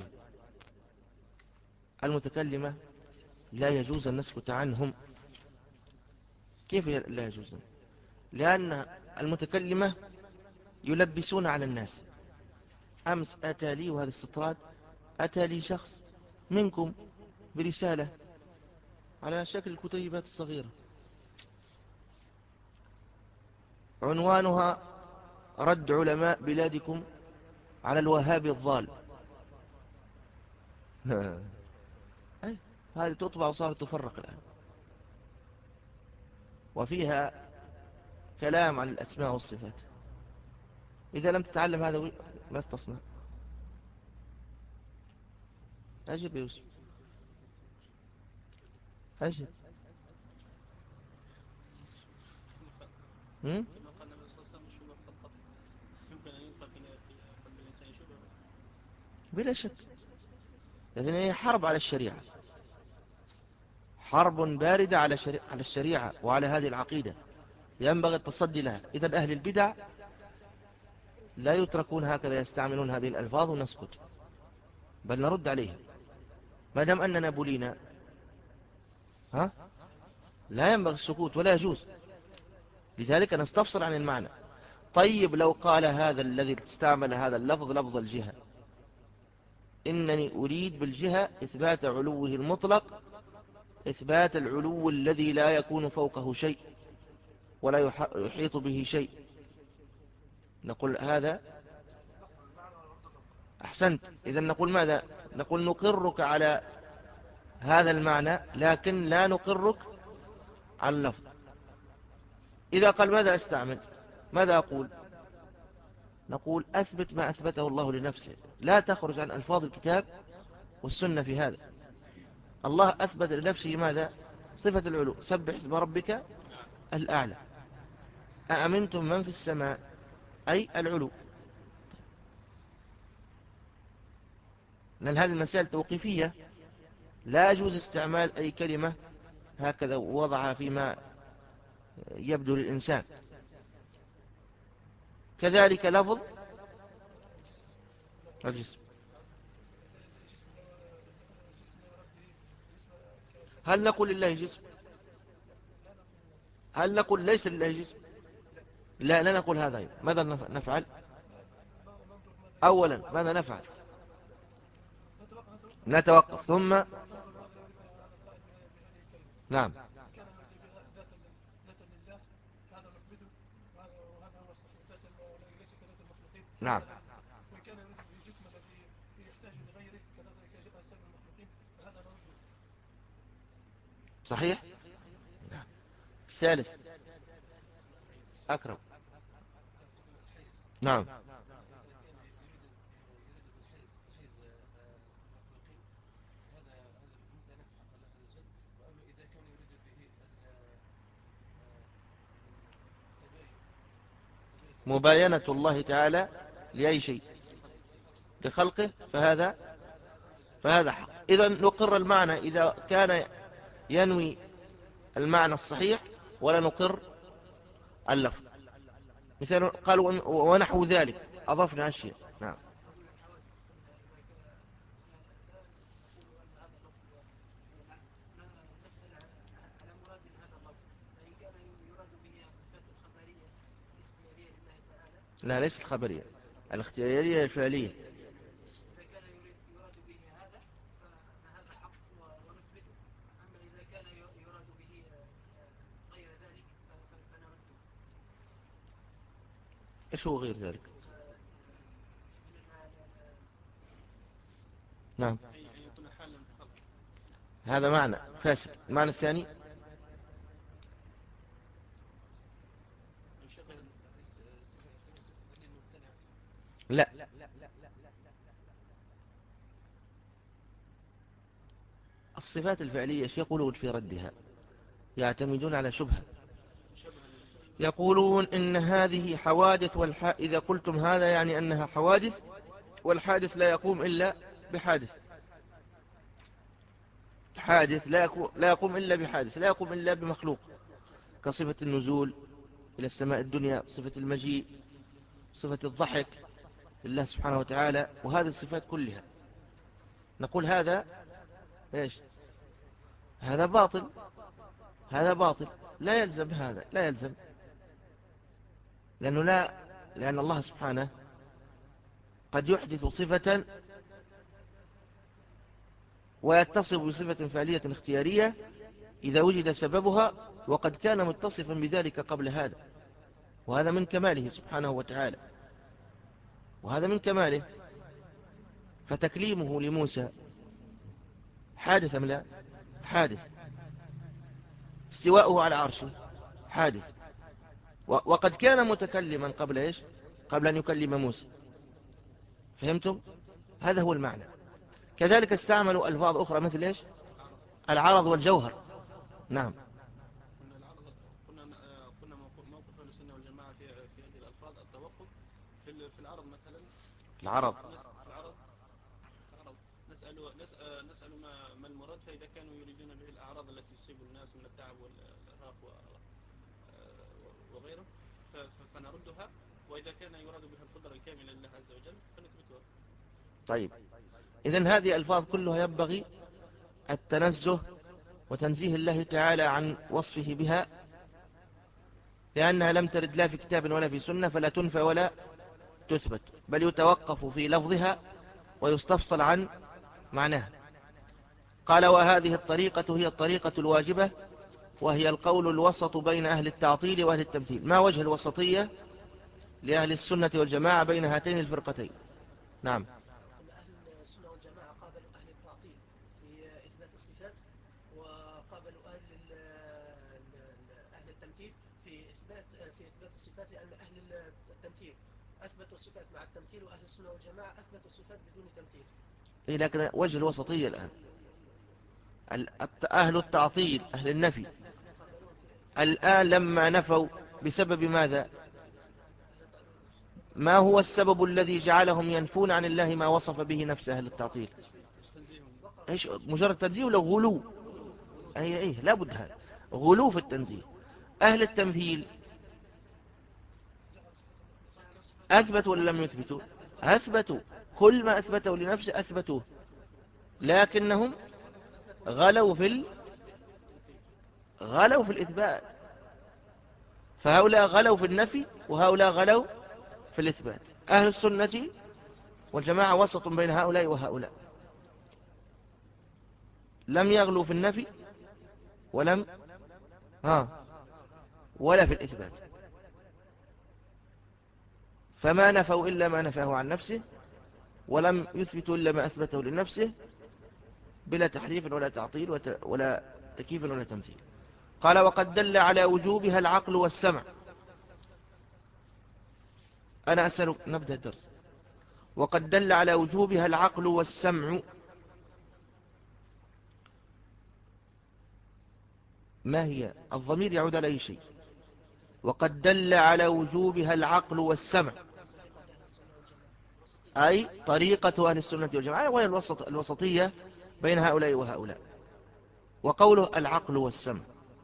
المتكلمة لا يجوز أن نسكت عنهم. كيف لا يجوز؟ لأن المتكلمة يلبسون على الناس. أمس أتى لي، وهذا استطراد، أتى لي شخص منكم برسالة على شكل الكتيبات الصغيرة، عنوانها رد علماء بلادكم على الوهابي الضال. أي هذه تطبع وصارت تفرق الآن، وفيها كلام عن الأسماء والصفات. إذا لم تتعلم هذا ما تصنع؟ أجب يا يوسف، أجب. هم؟ كما قال النبي صلى الله عليه وسلم الشبه خطف، يمكن أن يلقى في قلب الإنسان شبه. بلا شك، لأن هي حرب على الشريعة، حرب باردة على على الشريعة وعلى هذه العقيدة، ينبغي التصدي لها. إذا أهل البدع لا يتركون هكذا يستعملون هذه الألفاظ ونسكت، بل نرد عليها ما دام أننا بلينا. ها؟ لا ينبغي السكوت ولا يجوز، لذلك نستفسر عن المعنى. طيب لو قال هذا الذي استعمل هذا اللفظ لفظ الجهة، إنني أريد بالجهة إثبات علوه المطلق، إثبات العلو الذي لا يكون فوقه شيء ولا يحيط به شيء، نقول هذا أحسنت. إذن نقول ماذا؟ نقول نقرك على هذا المعنى، لكن لا نقرك على اللفظ. إذا قال ماذا أستعمل؟ ماذا أقول؟ نقول أثبت ما أثبته الله لنفسه، لا تخرج عن ألفاظ الكتاب والسنة في هذا. الله أثبت لنفسه ماذا؟ صفة العلو، سبح اسم ربك الأعلى. أأمنتم من في السماء، أي العلو. لأن هذه المسائل توقيفية، لا يجوز استعمال أي كلمة هكذا وضعها فيما يبدو للإنسان. كذلك لفظ الجسم، هل نقول لله جسم؟ هل نقول ليس لله جسم؟ لا، لا نقول هذا. ماذا نفعل؟ أولا ماذا نفعل؟ نتوقف، ثم نعم نعم صحيح. نعم. الثالث أكرم. نعم مباينة الله تعالى لأي شيء لخلقه، فهذا فهذا حق. إذا نقر المعنى إذا كان ينوي المعنى الصحيح، ولا نقر اللفظ. مثال قالوا ونحو ذلك، أضفنا أشياء. نعم لا، ليست الخبرية، الاختيارية الفعلية. إيش هو غير ذلك؟ نعم هذا معنى فاسد. المعنى الثاني لا، الصفات الفعلية يقولون في ردها، يعتمدون على شبهة. يقولون إن هذه حوادث، والح... إذا قلتم هذا يعني أنها حوادث، والحادث لا يقوم إلا بحادث. الحادث لا يقوم, لا يقوم إلا بحادث، لا يقوم إلا بمخلوق، كصفة النزول إلى السماء الدنيا، صفة المجيء، صفة الضحك لله سبحانه وتعالى، وهذه الصفات كلها نقول هذا إيش؟ هذا باطل، هذا باطل، لا يلزم هذا، لا يلزم، لأنه لا لأن الله سبحانه قد يحدث صفة ويتصف بصفة فعلية اختيارية إذا وجد سببها، وقد كان متصفا بذلك قبل هذا، وهذا من كماله سبحانه وتعالى، وهذا من كماله. فتكليمه لموسى حادث أم لا؟ حادث. استواؤه على عرشه حادث، وقد كان متكلما قبل إيش؟ قبل أن يكلم موسى. فهمتم؟ هذا هو المعنى. كذلك استعملوا ألفاظ أخرى مثل إيش؟ العرض والجوهر. نعم. قلنا العرض، قلنا قلنا موقف أهل السنة والجماعة في في هذه الألفاظ التوقف في في العرض مثلا. العرض في العرض العرض نسأل نسأل نسأل ما ما المراد، فإذا كانوا يريدون به الأعراض التي تصيب الناس من التعب والإرهاق وغيره فنردها، وإذا كان يراد بها القدرة الكاملة لله عز وجل فنثبتها. طيب، إذن هذه الألفاظ كلها ينبغي التنزه وتنزيه الله تعالى عن وصفه بها، لأنها لم ترد لا في كتاب ولا في سنة، فلا تنفى ولا تثبت، بل يتوقف في لفظها ويستفصل عن معناها. قال: وهذه الطريقة هي الطريقة الواجبة، وهي القول الوسط بين أهل التعطيل وأهل التمثيل. ما وجه الوسطية لأهل السنة والجماعة بين هاتين الفرقتين؟ نعم. أهل السنة والجماعة قابلوا أهل التعطيل في إثبات الصفات، وقابلوا أهل أهل التمثيل في إثبات في إثبات الصفات، لأن أهل التمثيل أثبتوا الصفات مع التمثيل، وأهل السنة والجماعة أثبتوا الصفات بدون تمثيل. إيه، لكن وجه الوسطية الآن أهل التعطيل أهل النفي الآن لما نفوا بسبب ماذا؟ ما هو السبب الذي جعلهم ينفون عن الله ما وصف به نفسه أهل التعطيل؟ إيش؟ مجرد تنزيه ولا غلو؟ أي إيه، لابد هذا غلو في التنزيه. أهل التمثيل أثبتوا ولا لم يثبتوا؟ أثبتوا، كل ما أثبتوا لنفسه أثبتوه، لكنهم غلوا في ال... غلوا في الإثبات. فهؤلاء غلوا في النفي وهؤلاء غلوا في الإثبات. أهل السنة والجماعة وسط بين هؤلاء وهؤلاء، لم يغلوا في النفي ولم ها ولا في الإثبات، فما نفوا إلا ما نفاه عن نفسه، ولم يثبتوا إلا ما أثبته لنفسه، بلا تحريف ولا تعطيل ولا تكييف ولا تمثيل. قال: وقد دل على وجوبها العقل والسمع. أنا أسأل، نبدأ الدرس. وقد دل على وجوبها العقل والسمع. ما هي؟ الضمير يعود على أي شيء. وقد دل على وجوبها العقل والسمع، أي طريقة أهل السنة والجماعة، وهي الوسط الوسطية بين هؤلاء وهؤلاء. وقوله العقل والسمع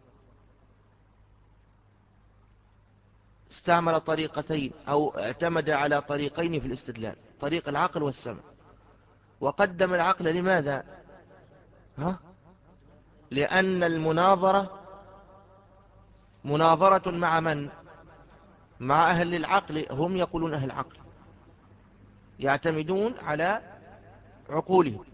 استعمل طريقتين أو اعتمد على طريقين في الاستدلال، طريق العقل والسمع. وقدم العقل لماذا؟ ها؟ لأن المناظرة مناظرة مع من؟ مع أهل العقل. هم يقولون أهل العقل يعتمدون على عقولهم،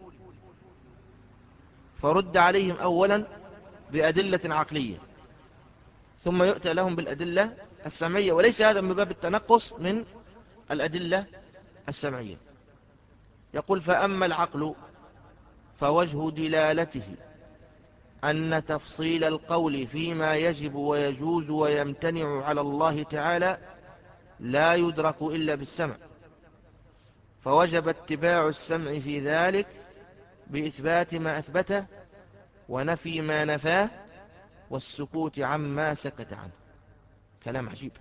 فرد عليهم أولا بأدلة عقلية، ثم يؤتى لهم بالأدلة السمعية، وليس هذا من باب التنقص من الأدلة السمعية. يقول: فأما العقل فوجه دلالته أن تفصيل القول فيما يجب ويجوز ويمتنع على الله تعالى لا يدرك إلا بالسمع، فوجب اتباع السمع في ذلك بإثبات ما أثبته ونفي ما نفاه والسكوت عما سكت عنه. كلام عجيب.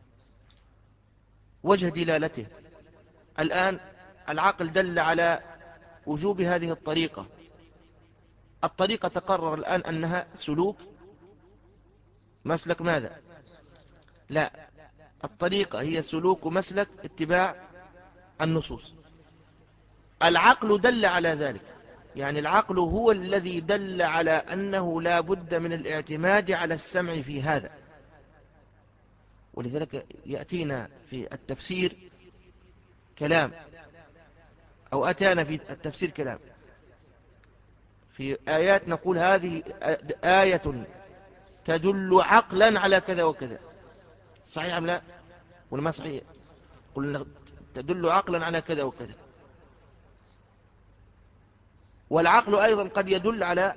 وجه دلالته الآن العقل دل على وجوب هذه الطريقة. الطريقة تقرر الآن أنها سلوك مسلك ماذا؟ لا، الطريقة هي سلوك مسلك اتباع النصوص. العقل دل على ذلك، يعني العقل هو الذي دل على أنه لا بد من الاعتماد على السمع في هذا. ولذلك يأتينا في التفسير كلام، أو أتانا في التفسير كلام في آيات نقول هذه آية تدل عقلا على كذا وكذا. صحيح أم لا؟ ولا ما صحيح؟ قلنا تدل عقلا على كذا وكذا. والعقل أيضا قد يدل على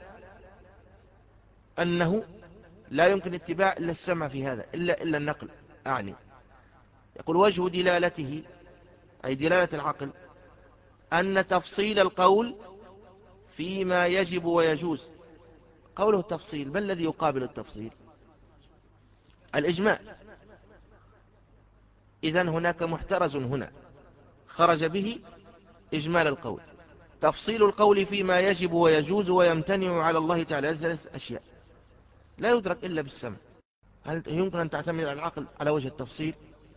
أنه لا يمكن اتباع إلا السمع في هذا، إلا, إلا النقل. أعني يقول وجه دلالته، أي دلالة العقل، أن تفصيل القول فيما يجب ويجوز. قوله تفصيل، ما الذي يقابل التفصيل؟ الإجمال. إذن هناك محترز هنا خرج به إجمال القول. تفصيل القول فيما يجب ويجوز ويمتنع على الله تعالى، ثلاث أشياء لا يدرك إلا بالسمع. هل يمكن أن تعتمد على العقل على وجه التفصيل؟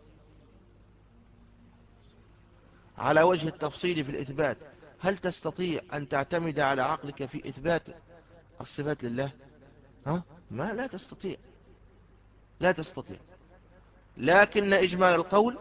على وجه التفصيل في الإثبات، هل تستطيع أن تعتمد على عقلك في إثبات الصفات لله؟ ها؟ ما لا تستطيع، لا تستطيع. لكن إجمال القول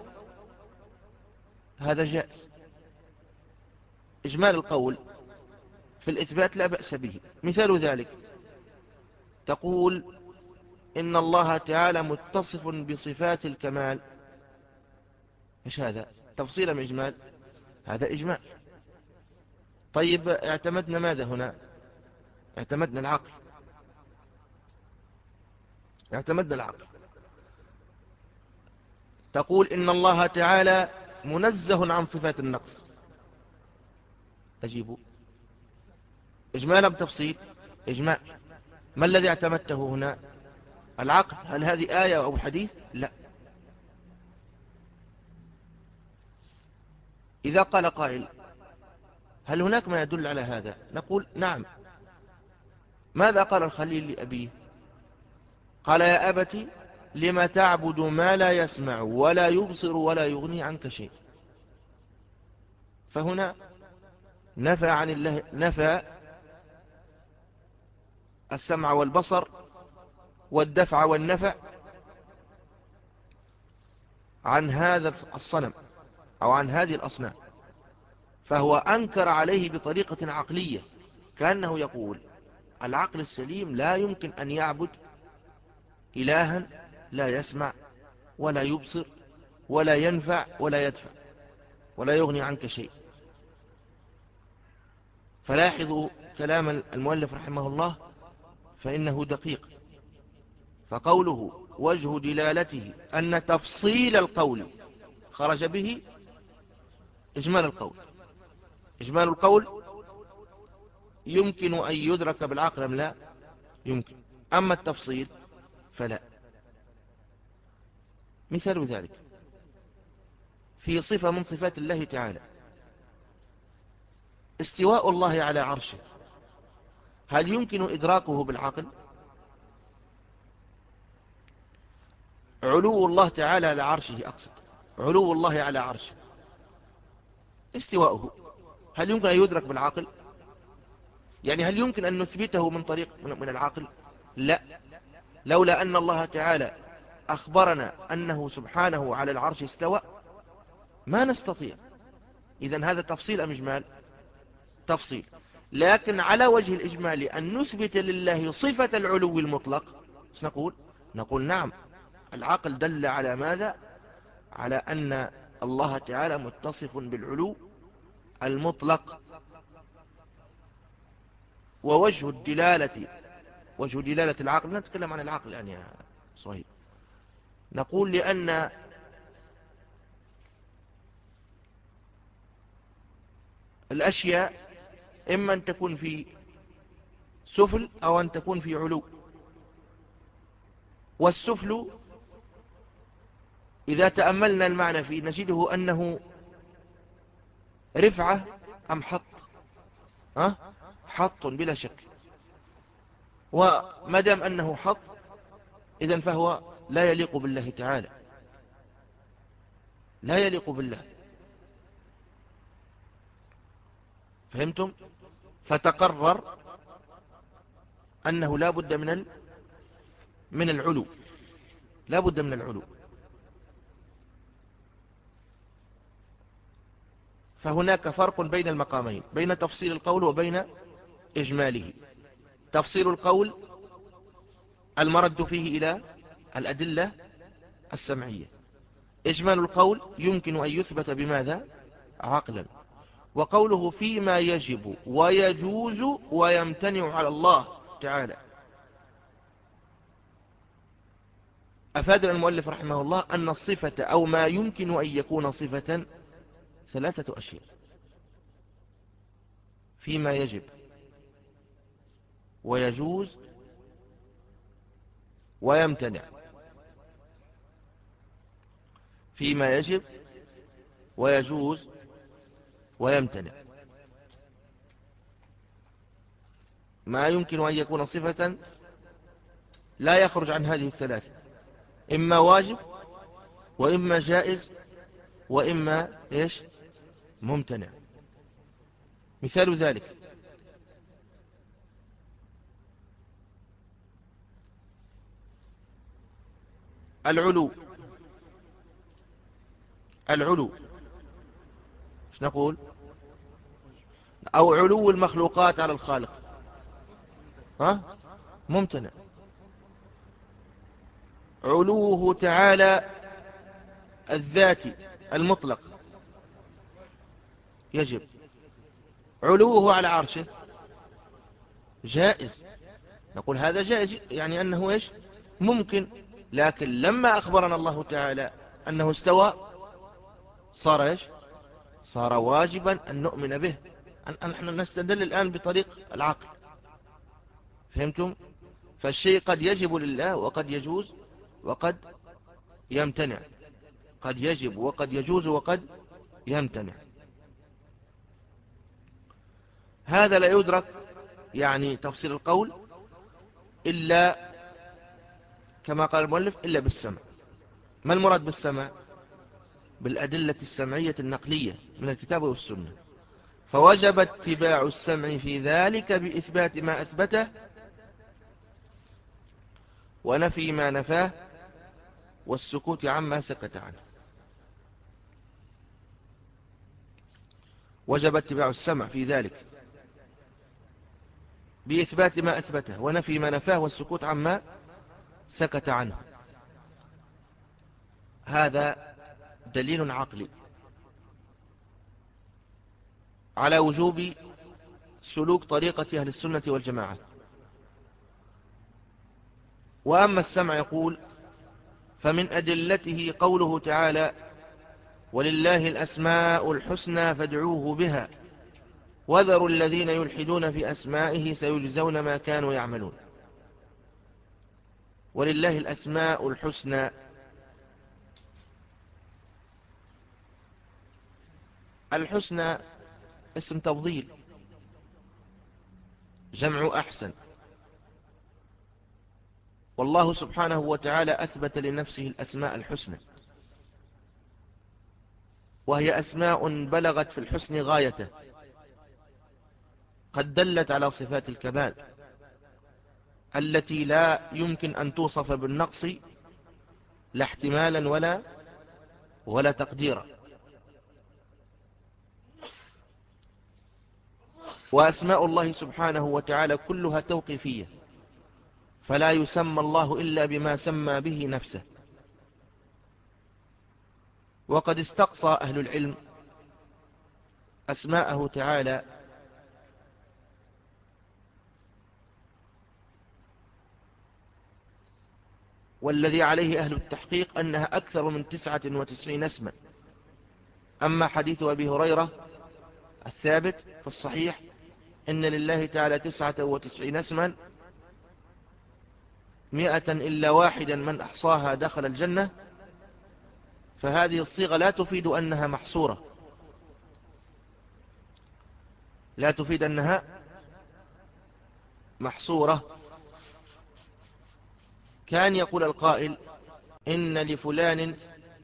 هذا جائز. إجمال القول في الإثبات لا بأس به. مثال ذلك تقول إن الله تعالى متصف بصفات الكمال. إيش هذا؟ تفصيل أم إجمال؟ هذا إجمال. طيب اعتمدنا ماذا هنا؟ اعتمدنا العقل، اعتمدنا العقل. تقول إن الله تعالى منزه عن صفات النقص. أجيب إجمال أم تفصيل؟ إجمال. ما الذي اعتمدته هنا؟ العقل. هل هذه آية أو حديث؟ لا. إذا قال قائل هل هناك ما يدل على هذا؟ نقول نعم. ماذا قال الخليل لأبيه؟ قال يا أبت لما تعبد ما لا يسمع ولا يبصر ولا يغني عنك شيء. فهنا نفى عن الله، نفى السمع والبصر والدفع والنفع عن هذا الصنم أو عن هذه الأصنام. فهو أنكر عليه بطريقة عقلية، كأنه يقول العقل السليم لا يمكن أن يعبد إلها لا يسمع ولا يبصر ولا ينفع ولا يدفع ولا يغني عنك شيء. فلاحظوا كلام المؤلف رحمه الله فإنه دقيق. فقوله وجه دلالته أن تفصيل القول خرج به إجمال القول. إجمال القول يمكن أن يدرك بالعقل أم لا؟ يمكن. أما التفصيل فلا. مثال ذلك في صفة من صفات الله تعالى، استواء الله على عرشه، هل يمكن إدراكه بالعقل؟ علو الله تعالى على عرشه، أقصد علو الله على عرشه، استواءه هل يمكن أن يدرك بالعقل؟ يعني هل يمكن أن نثبته من طريق من العقل؟ لا. لولا أن الله تعالى أخبرنا أنه سبحانه على العرش استوى ما نستطيع. إذن هذا تفصيل أم إجمال؟ تفصيل. لكن على وجه الإجمال أن نثبت لله صفة العلو المطلق، نقول نقول نعم، العقل دل على ماذا؟ على أن الله تعالى متصف بالعلو المطلق. ووجه الدلالة، وجه دلالة العقل، نتكلم عن العقل الآن يا صهيب، نقول لأن الأشياء إما أن تكون في سفل أو أن تكون في علو. والسفل إذا تأملنا المعنى فيه نجده أنه رفعة أم حط؟ أه؟ حط بلا شك. وما دام أنه حط إذن فهو لا يليق بالله تعالى، لا يليق بالله. فهمتم؟ فتقرر أنه لا بد من ال... من العلو، لا بد من العلو. فهناك فرق بين المقامين، بين تفصيل القول وبين إجماله. تفصيل القول المرد فيه إلى الأدلة السمعية، إجمال القول يمكن أن يثبت بماذا؟ عقلا. وقوله فيما يجب ويجوز ويمتنع على الله تعالى، أفاد المؤلف رحمه الله أن الصفة أو ما يمكن أن يكون صفة ثلاثة أشياء: فيما يجب ويجوز ويمتنع. فيما يجب ويجوز ويمتنع، ما يمكن أن يكون صفة لا يخرج عن هذه الثلاثة: إما واجب وإما جائز وإما إيش؟ ممتنع. مثال ذلك العلو. العلو ايش نقول؟ أو علو المخلوقات على الخالق، ها؟ ممتنع. علوه تعالى الذاتي المطلق يجب. علوه على عرشه جائز، نقول هذا جائز، يعني أنه إيش؟ ممكن. لكن لما أخبرنا الله تعالى أنه استوى صار إيش؟ صار واجبا أن نؤمن به. نحن نستدل الآن بطريق العقل. فهمتم؟ فالشيء قد يجب لله وقد يجوز وقد يمتنع، قد يجب وقد يجوز وقد يمتنع. هذا لا يدرك يعني تفصيل القول إلا كما قال المؤلف إلا بالسمع. ما المراد بالسمع؟ بالأدلة السمعية النقلية من الكتاب والسنة. فوجب اتباع السمع في ذلك بإثبات ما أثبته ونفي ما نفاه والسكوت عما سكت عنه. وجب اتباع السمع في ذلك بإثبات ما أثبته ونفي ما نفاه والسكوت عما سكت عنه. هذا دليل عقلي على وجوب سلوك طريقة أهل السنة والجماعة. وأما السمع يقول فمن أدلته قوله تعالى ولله الأسماء الحسنى فادعوه بها وذروا الذين يلحدون في أسمائه سيجزون ما كانوا يعملون. ولله الأسماء الحسنى، الحسنى اسم تفضيل، جمع أحسن. والله سبحانه وتعالى أثبت لنفسه الأسماء الحسنى، وهي أسماء بلغت في الحسن غايته، قد دلت على صفات الكمال التي لا يمكن أن توصف بالنقص لا احتمالا ولا ولا تقديرا. وأسماء الله سبحانه وتعالى كلها توقيفية، فلا يسمى الله إلا بما سمى به نفسه. وقد استقصى أهل العلم أسماءه تعالى والذي عليه أهل التحقيق أنها أكثر من تسعة وتسعين اسما. أما حديث أبي هريرة الثابت في الصحيح إن لله تعالى تسعة وتسعين اسما مئة إلا واحدا من أحصاها دخل الجنة، فهذه الصيغة لا تفيد أنها محصورة، لا تفيد أنها محصورة. كان يقول القائل إن لفلان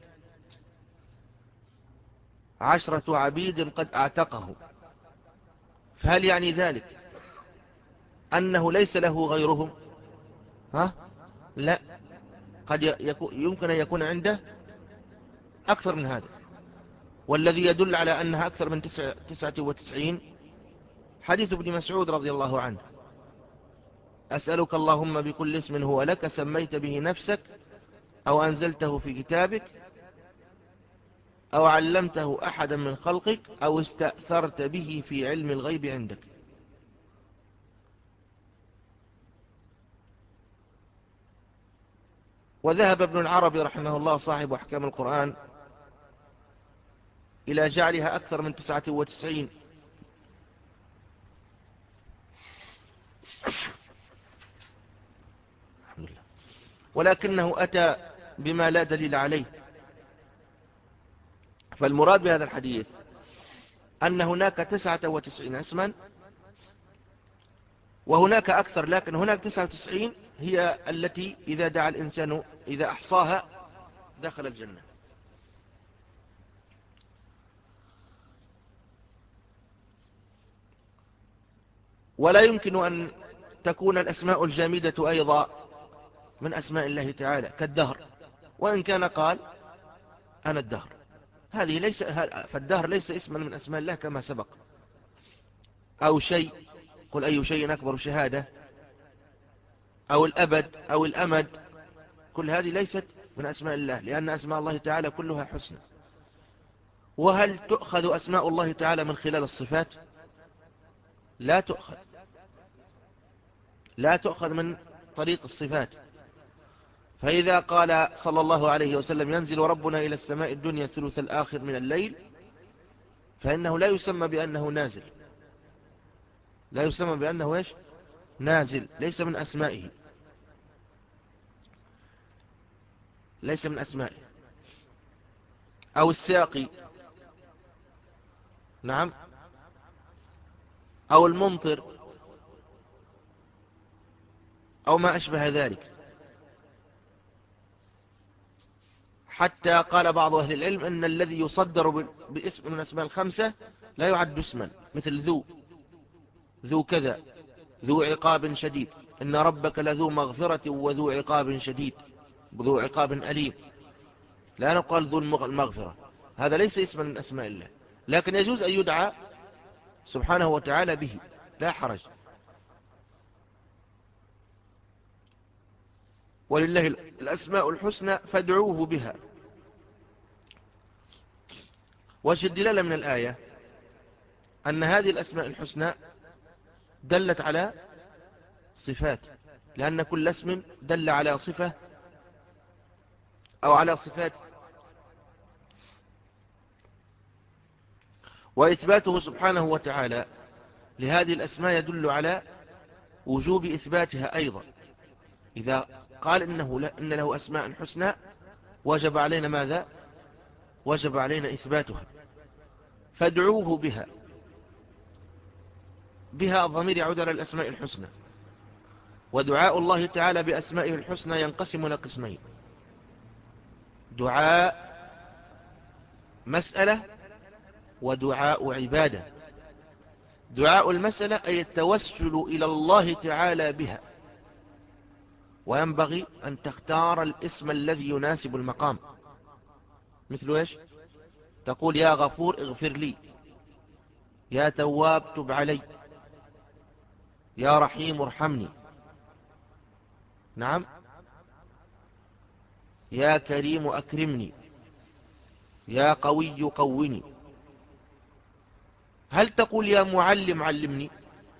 عشرة عبيد قد أعتقه، فهل يعني ذلك أنه ليس له غيرهم؟ ها؟ لا، قد يمكن أن يكون عنده أكثر من هذا. والذي يدل على أنها أكثر من تسعة وتسعين حديث ابن مسعود رضي الله عنه: أسألك اللهم بكل اسم هو لك سميت به نفسك أو أنزلته في كتابك أو علمته أحدا من خلقك أو استأثرت به في علم الغيب عندك. وذهب ابن العربي رحمه الله صاحب أحكام القرآن إلى جعلها أكثر من تسعة وتسعين، ولكنه أتى بما لا دليل عليه. فالمراد بهذا الحديث أن هناك تسعة وتسعين اسما وهناك أكثر، لكن هناك تسعة وتسعين هي التي إذا دعا الإنسان إذا أحصاها دخل الجنة. ولا يمكن أن تكون الأسماء الجامدة أيضا من أسماء الله تعالى كالدهر، وإن كان قال أنا الدهر، هذه ليس، فالدهر ليس اسما من أسماء الله كما سبق. أو شيء، قل أي شيء أكبر شهادة، أو الأبد أو الأمد، كل هذه ليست من أسماء الله، لأن أسماء الله تعالى كلها حسنى. وهل تؤخذ أسماء الله تعالى من خلال الصفات؟ لا تؤخذ، لا تؤخذ من طريق الصفات. فإذا قال صلى الله عليه وسلم ينزل ربنا إلى السماء الدنيا الثلث الآخر من الليل، فإنه لا يسمى بأنه نازل، لا يسمى بأنه إيش؟ نازل، ليس من أسمائه، ليس من أسمائه. أو الساقي، نعم، أو الممطر، أو ما أشبه ذلك. حتى قال بعض أهل العلم أن الذي يصدر باسم من الأسماء الخمسة لا يعد اسما، مثل ذو، ذو كذا، ذو عقاب شديد، إن ربك لذو مغفرة وذو عقاب شديد، ذو عقاب أليم، لا نقال ذو المغفرة، هذا ليس اسما من أسماء الله، لكن يجوز أن يدعى سبحانه وتعالى به، لا حرج. ولله الأسماء الحسنى فادعوه بها. وجه الدلالة من الآية أن هذه الأسماء الحسنى دلت على صفات، لأن كل اسم دل على صفة أو على صفات، وإثباته سبحانه وتعالى لهذه الأسماء يدل على وجوب إثباتها أيضا. إذا قال إنه لا إن له أسماء حسنى وجب علينا ماذا؟ وجب علينا إثباتها. فادعوه بها، بها الضمير يعود على الأسماء الحسنى. ودعاء الله تعالى بأسمائه الحسنى ينقسم إلى قسمين: دعاء مسألة ودعاء عبادة. دعاء المسألة أي التوسل إلى الله تعالى بها، وينبغي أن تختار الاسم الذي يناسب المقام، مثل إيش؟ تقول يا غفور اغفر لي، يا تواب تب علي، يا رحيم ارحمني، نعم، يا كريم أكرمني، يا قوي قوني. هل تقول يا معلم علمني؟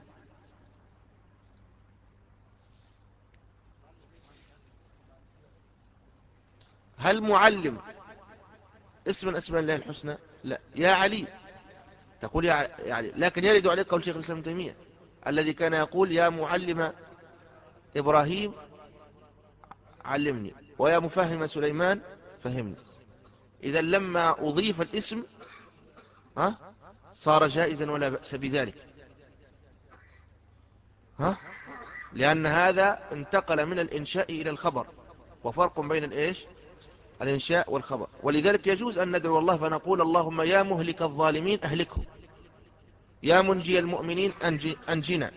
هل معلم اسم من أسماء الله الحسنى؟ لا. يا علي تقول يا علي، لكن يرد عليك قول شيخ الإسلام ابن تيمية الذي كان يقول يا معلم إبراهيم علمني ويا مفهم سليمان فهمني. إذا لما أضيف الاسم ها صار جائزا ولا بأس بذلك، ها لأن هذا انتقل من الإنشاء إلى الخبر، وفرق بين الإيش الإنشاء والخبر. ولذلك يجوز أن ندعو الله فنقول اللهم يا مهلك الظالمين أهلكهم، يا منجي المؤمنين أنجي أنجنا،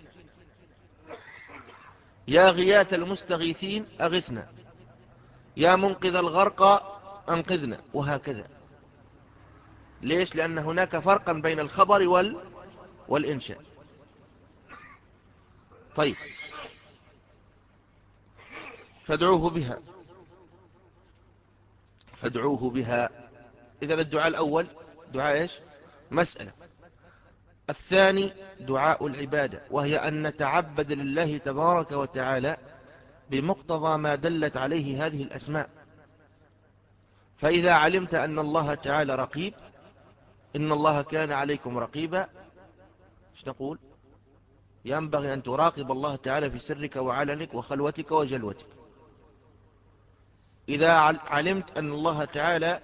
يا غياث المستغيثين أغثنا، يا منقذ الغرق أنقذنا، وهكذا. ليش؟ لأن هناك فرقا بين الخبر وال... والإنشاء. طيب، فادعوه بها، فادعوه بها. إذن الدعاء الأول دعاء إيش؟ مسألة. الثاني دعاء العبادة، وهي أن نتعبد لله تبارك وتعالى بمقتضى ما دلت عليه هذه الأسماء. فإذا علمت أن الله تعالى رقيب، إن الله كان عليكم رقيبا، ايش نقول؟ ينبغي أن تراقب الله تعالى في سرك وعلنك وخلوتك وجلوتك. إذا علمت أن الله تعالى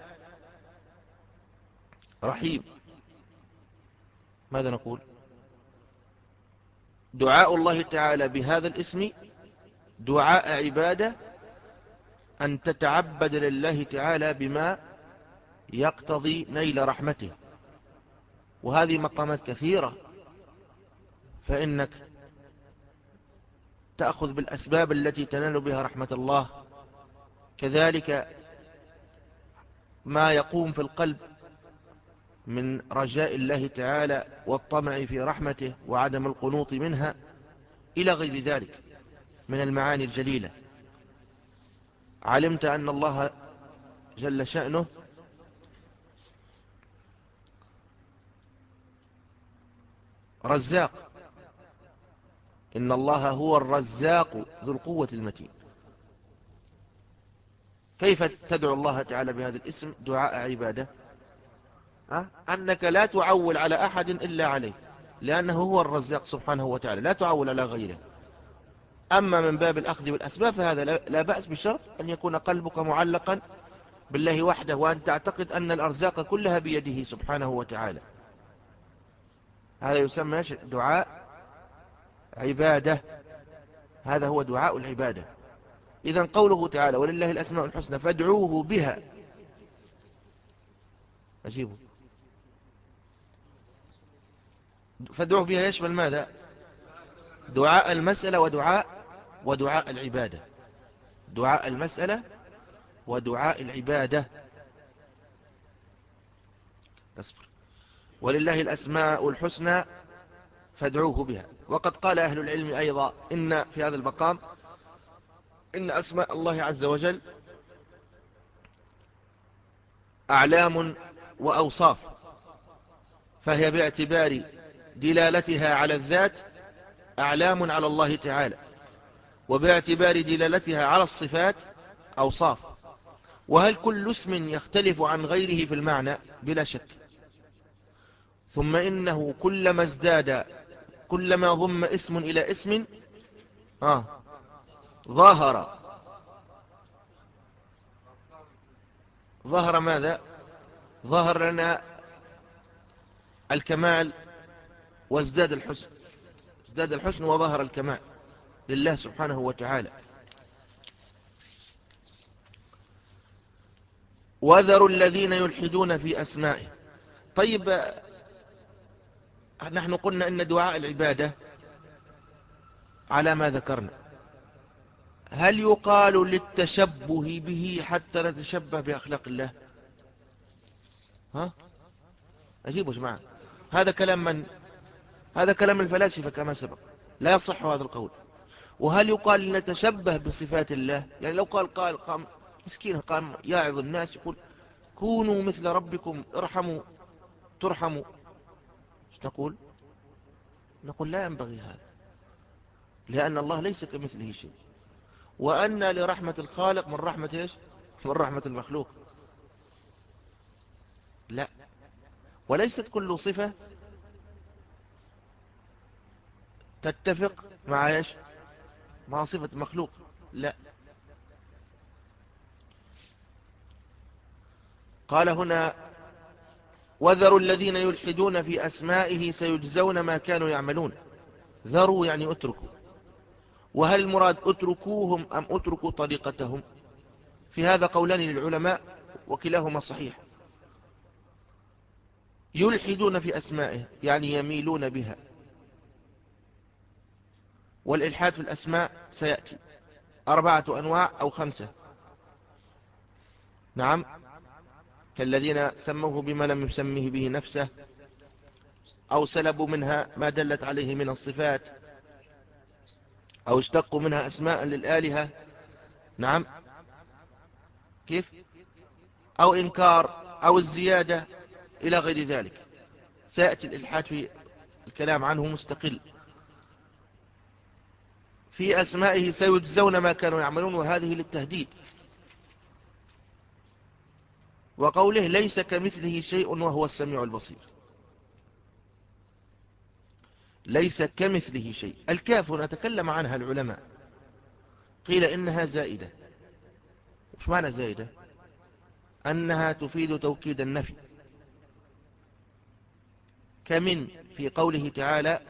رحيم، ماذا نقول؟ دعاء الله تعالى بهذا الاسم دعاء عبادة، أن تتعبد لله تعالى بما يقتضي نيل رحمته. وهذه مقامات كثيرة، فإنك تأخذ بالأسباب التي تنال بها رحمة الله، كذلك ما يقوم في القلب من رجاء الله تعالى والطمع في رحمته وعدم القنوط منها، إلى غير ذلك من المعاني الجليلة. علمت أن الله جل شأنه رزاق، إن الله هو الرزاق ذو القوة المتين. كيف تدعو الله تعالى بهذا الاسم دعاء عبادة؟ أه؟ أنك لا تعول على أحد إلا عليه، لأنه هو الرزاق سبحانه وتعالى، لا تعول على غيره. أما من باب الأخذ بالأسباب فهذا لا بأس، بشرط أن يكون قلبك معلقا بالله وحده، وأن تعتقد أن الأرزاق كلها بيده سبحانه وتعالى. هذا يسمى دعاء عبادة، هذا هو دعاء العبادة. إذن قوله تعالى ولله الأسماء الحسنى فادعوه بها، أجيبه، فادعوه بها يشمل ماذا؟ دعاء المسألة ودعاء ودعاء العبادة، دعاء المسألة ودعاء العبادة. أصبر. ولله الأسماء الحسنى فادعوه بها. وقد قال أهل العلم أيضا إن في هذا المقام إن أسماء الله عز وجل أعلام وأوصاف، فهي باعتبار دلالتها على الذات أعلام على الله تعالى، وباعتبار دلالتها على الصفات أوصاف. وهل كل اسم يختلف عن غيره في المعنى؟ بلا شك. ثم إنه كلما ازداد، كلما ضم اسم إلى اسم آه ظاهر ظهر ماذا؟ ظهر لنا الكمال وازداد الحسن، ازداد الحسن وظهر الكمال لله سبحانه وتعالى. وذروا الذين يلحدون في أسمائه. طيب، نحن قلنا إن دعاء العبادة على ما ذكرنا، هل يقال للتشبه به حتى نتشبه بأخلاق الله؟ ها أجيبوا جماعة، هذا كلام من؟ هذا كلام الفلاسفة كما سبق، لا يصح هذا القول. وهل يقال نتشبه بصفات الله؟ يعني لو قال قال قام مسكين قام يعظ الناس يقول كونوا مثل ربكم ارحموا ترحموا، ايش نقول؟ نقول لا ينبغي هذا، لأن الله ليس كمثله شيء، وأن لرحمة الخالق من رحمة إيش؟ من رحمة المخلوق. لا، وليست كل صفة تتفق مع ايش؟ مع صفة مخلوق؟ لا. قال هنا وذروا الذين يلحدون في أسمائه سيجزون ما كانوا يعملون. ذروا يعني اتركوا. وهل المراد اتركوهم أم اتركوا طريقتهم؟ في هذا قولان للعلماء وكلاهما صحيح. يلحدون في أسمائه يعني يميلون بها، والإلحاد في الأسماء سيأتي أربعة أنواع أو خمسة. نعم، كالذين سموه بما لم يسمه به نفسه، أو سلبوا منها ما دلت عليه من الصفات، أو اشتقوا منها أسماء للآلهة. نعم، كيف؟ أو إنكار أو الزيادة إلى غير ذلك. سيأتي الإلحاد في الكلام عنه مستقل. في أسمائه سيجزون ما كانوا يعملون، وهذه للتهديد. وقوله ليس كمثله شيء وهو السميع البصير. ليس كمثله شيء. الكاف نتكلم عنها العلماء، قيل إنها زائدة. وش معنى زائدة؟ أنها تفيد توكيد النفي، كمن في قوله تعالى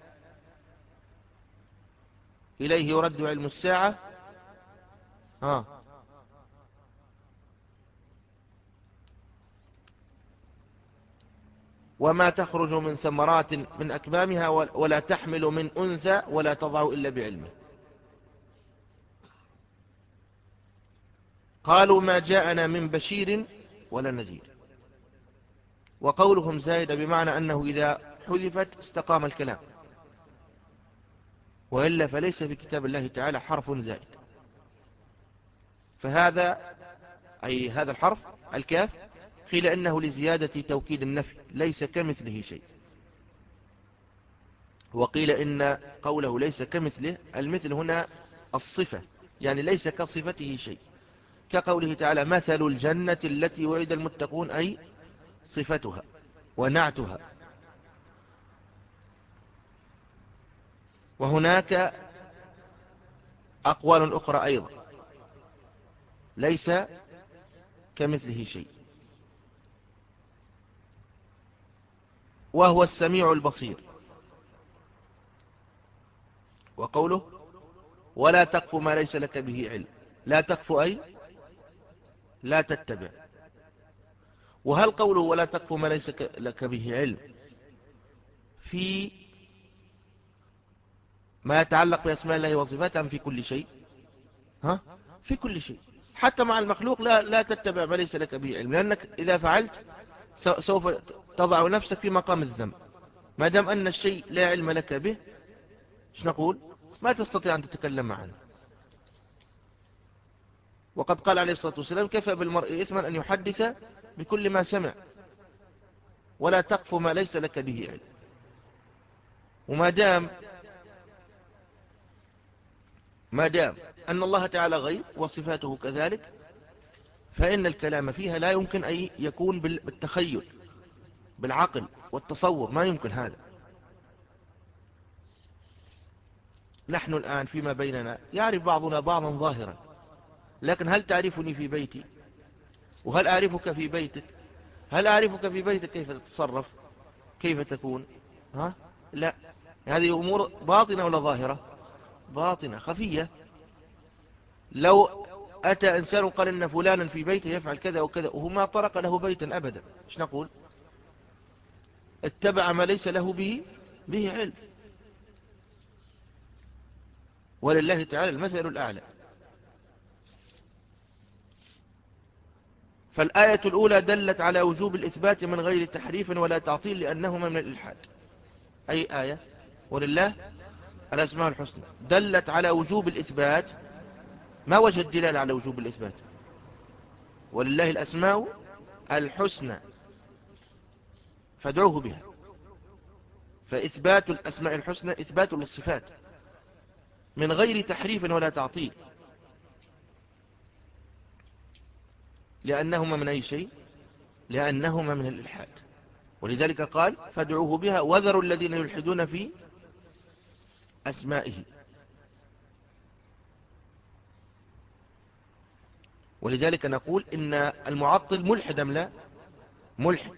إليه يرد علم الساعة. ها وما تخرج من ثمرات من أكمامها ولا تحمل من أنثى ولا تضع إلا بعلمه. قالوا ما جاءنا من بشير ولا نذير. وقولهم زائد بمعنى أنه إذا حذفت استقام الكلام، وإلا فليس في كتاب الله تعالى حرف زائد. فهذا أي هذا الحرف الكاف قيل إنه لزيادة توكيد النفي، ليس كمثله شيء. وقيل إن قوله ليس كمثله، المثل هنا الصفة، يعني ليس كصفته شيء، كقوله تعالى مثل الجنة التي وعد المتقون، أي صفتها ونعتها. وهناك أقوال أخرى أيضا ليس كمثله شيء. وهو السميع البصير. وقوله ولا تقف ما ليس لك به علم. لا تقف أي لا تتبع. وهل قوله ولا تقف ما ليس لك به علم في ما يتعلق بأسماء الله وصفاته في كل شيء؟ ها؟ في كل شيء، حتى مع المخلوق لا لا تتبع ما ليس لك به علم، لأنك إذا فعلت سوف تضع نفسك في مقام الذنب. ما دام أن الشيء لا علم لك به، ايش نقول؟ ما تستطيع أن تتكلم عنه. وقد قال عليه الصلاة والسلام كفى بالمرء إثما أن يحدث بكل ما سمع. ولا تقف ما ليس لك به علم. وما دام ما دام أن الله تعالى غيب وصفاته كذلك، فإن الكلام فيها لا يمكن أن يكون بالتخيل بالعقل والتصور، ما يمكن هذا. نحن الآن فيما بيننا يعرف بعضنا بعضا ظاهرا، لكن هل تعرفني في بيتي؟ وهل أعرفك في بيتك؟ هل أعرفك في بيتك كيف تتصرف؟ كيف تكون؟ ها؟ لا، هذه أمور باطنة ولا ظاهرة؟ باطنة خفية. لو أتى إنسان قال إن فلانا في بيته يفعل كذا وكذا وهو ما طرق له بيتا أبدا، إيش نقول؟ اتبع ما ليس له به به علم. ولله تعالى المثل الأعلى. فالآية الأولى دلت على وجوب الإثبات من غير تحريف ولا تعطيل، لأنهما من الإلحاد. أي آية؟ ولله الأسماء الحسنى دلت على وجوب الإثبات. ما وجه الدلالة على وجوب الإثبات؟ ولله الأسماء الحسنى فادعوه بها. فإثبات الأسماء الحسنى إثبات للصفات من غير تحريف ولا تعطيل، لأنهما من أي شيء؟ لأنهما من الإلحاد. ولذلك قال فادعوه بها وذروا الذين يلحدون في أسمائه. ولذلك نقول إن المعطل ملحد أم لا؟ ملحد.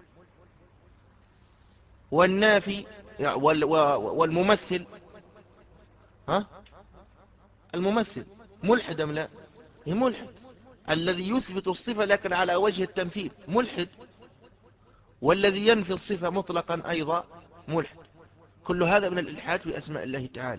والنافي والممثل، ها، الممثل ملحد أم لا؟ هي ملحد. الذي يثبت الصفة لكن على وجه التمثيل ملحد، والذي ينفي الصفة مطلقا أيضا ملحد. كل هذا من الإلحاد في أسماء الله تعالى.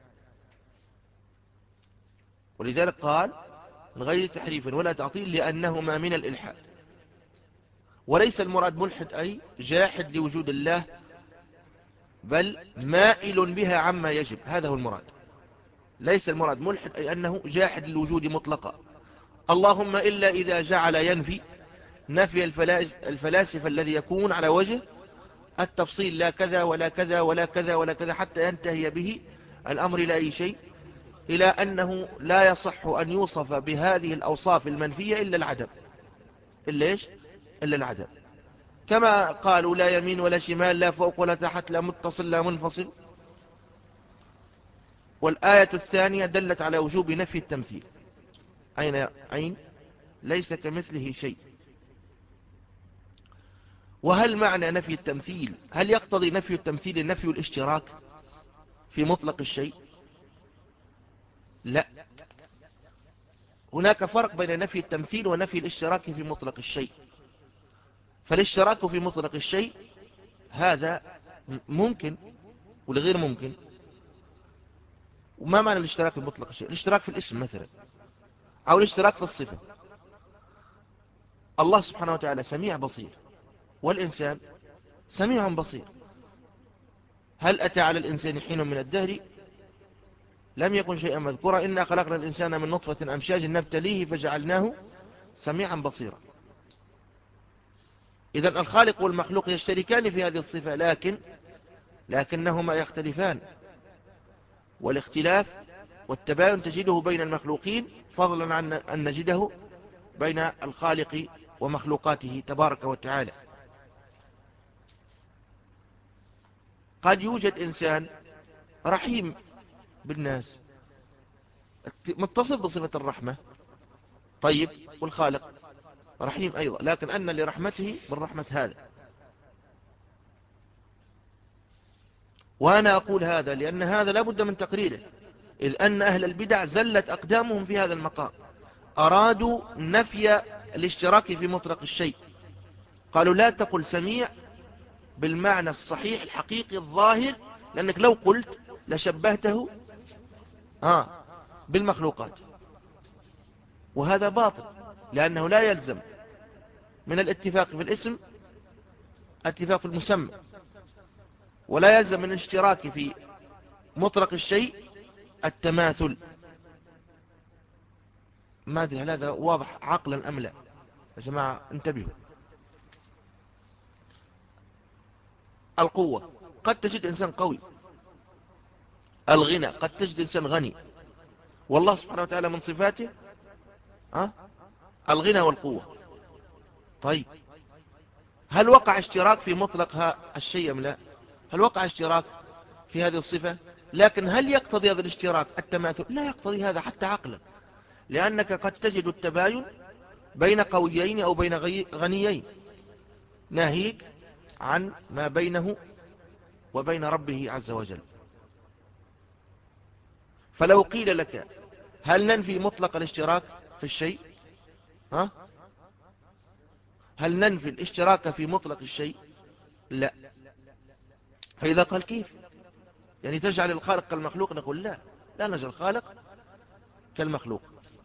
ولذلك قال من غير تحريف ولا تعطيل لأنهما من الإلحاد. وليس المراد ملحد أي جاحد لوجود الله، بل مائل بها عما يجب، هذا هو المراد. ليس المراد ملحد أي أنه جاحد للوجود مطلقا، اللهم إلا إذا جعل ينفي نفي الفلاسفة الذي يكون على وجه التفصيل، لا كذا ولا كذا ولا كذا ولا كذا، حتى ينتهي به الأمر إلى أي شيء، إلى أنه لا يصح أن يوصف بهذه الأوصاف المنفية إلا العدم. إلا إيش؟ إلا العدم. كما قالوا لا يمين ولا شمال، لا فوق ولا تحت، لا متصل لا منفصل. والآية الثانية دلت على وجوب نفي التمثيل. أين أين ليس كمثله شيء. وهل معنى نفي التمثيل، هل يقتضي نفي التمثيل نفي الاشتراك في مطلق الشيء؟ لا، هناك فرق بين نفي التمثيل ونفي الاشتراك في مطلق الشيء. فالاشتراك في مطلق الشيء هذا ممكن والغير ممكن. وما معنى الاشتراك في مطلق الشيء؟ الاشتراك في الاسم مثلا، أو الاشتراك في الصفة. الله سبحانه وتعالى سميع بصير، والإنسان سميع بصير. هل أتى على الإنسان حين من الدهر لم يكن شيئا مذكورا، إنا خلقنا الإنسان من نطفة أمشاج نبتليه فجعلناه سميعا بصيرا. إذن الخالق والمخلوق يشتركان في هذه الصفة، لكن لكنهما يختلفان. والاختلاف والتباين تجده بين المخلوقين فضلا عن أن نجده بين الخالق ومخلوقاته تبارك وتعالى. قد يوجد إنسان رحيم بالناس متصف بصفة الرحمة، طيب، والخالق رحيم أيضا، لكن أن لرحمته من رحمة هذا. وأنا أقول هذا لأن هذا لا بد من تقريره، إذ أن أهل البدع زلت أقدامهم في هذا المقام، أرادوا نفي الاشتراك في مطلق الشيء. قالوا لا تقل سميع بالمعنى الصحيح الحقيقي الظاهر، لأنك لو قلت لشبهته آه بالمخلوقات، وهذا باطل، لأنه لا يلزم من الاتفاق في الاسم اتفاق في المسمى، ولا يلزم من الاشتراك في مطلق الشيء التماثل. ما أدري هل هذا واضح عقلا أم لا يا جماعة، انتبهوا. القوة قد تجد إنسان قوي، الغنى قد تجد إنسان غني، والله سبحانه وتعالى من صفاته أه؟ الغنى والقوة. طيب، هل وقع اشتراك في مطلق الشيء أم لا؟ هل وقع اشتراك في هذه الصفة؟ لكن هل يقتضي هذا الاشتراك التماثل؟ لا يقتضي هذا حتى عقلا، لأنك قد تجد التباين بين قويين أو بين غنيين، ناهيك عن ما بينه وبين ربه عز وجل. فلو قيل لك هل ننفي مطلق الاشتراك في الشيء؟ ها؟ هل ننفي الاشتراك في مطلق الشيء؟ لا. فإذا قال كيف يعني تجعل الخالق كالمخلوق؟ نقول لا، لا نجعل الخالق كالمخلوق.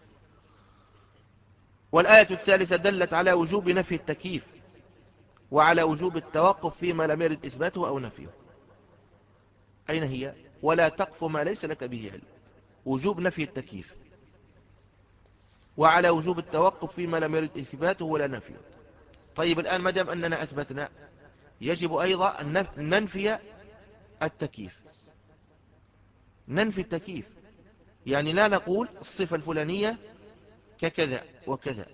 والآية الثالثة دلت على وجوب نفي التكييف وعلى وجوب التوقف فيما لم يرد إثباته أو نفيه. أين هي؟ ولا تقف ما ليس لك به علم. وجوب نفي التكييف وعلى وجوب التوقف فيما لم يرد إثباته ولا نفيه. طيب، الآن ما دام أننا أثبتنا، يجب أيضا أن ننفي التكييف. ننفي التكييف يعني لا نقول الصفة الفلانية ككذا وكذا،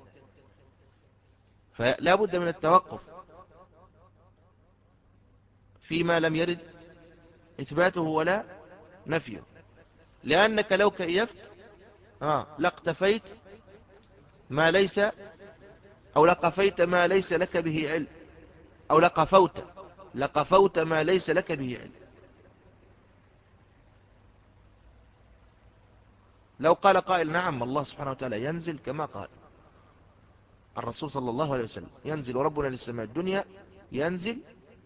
فلا بد من التوقف فيما لم يرد إثباته ولا نفيه، لأنك لو كيفت آه لاقتفيت ما ليس، أو لقفيت ما ليس لك به علم، أو لقفوت لقفوت ما ليس لك به علم. لو قال قائل نعم الله سبحانه وتعالى ينزل كما قال الرسول صلى الله عليه وسلم، ينزل ربنا للسماء الدنيا، ينزل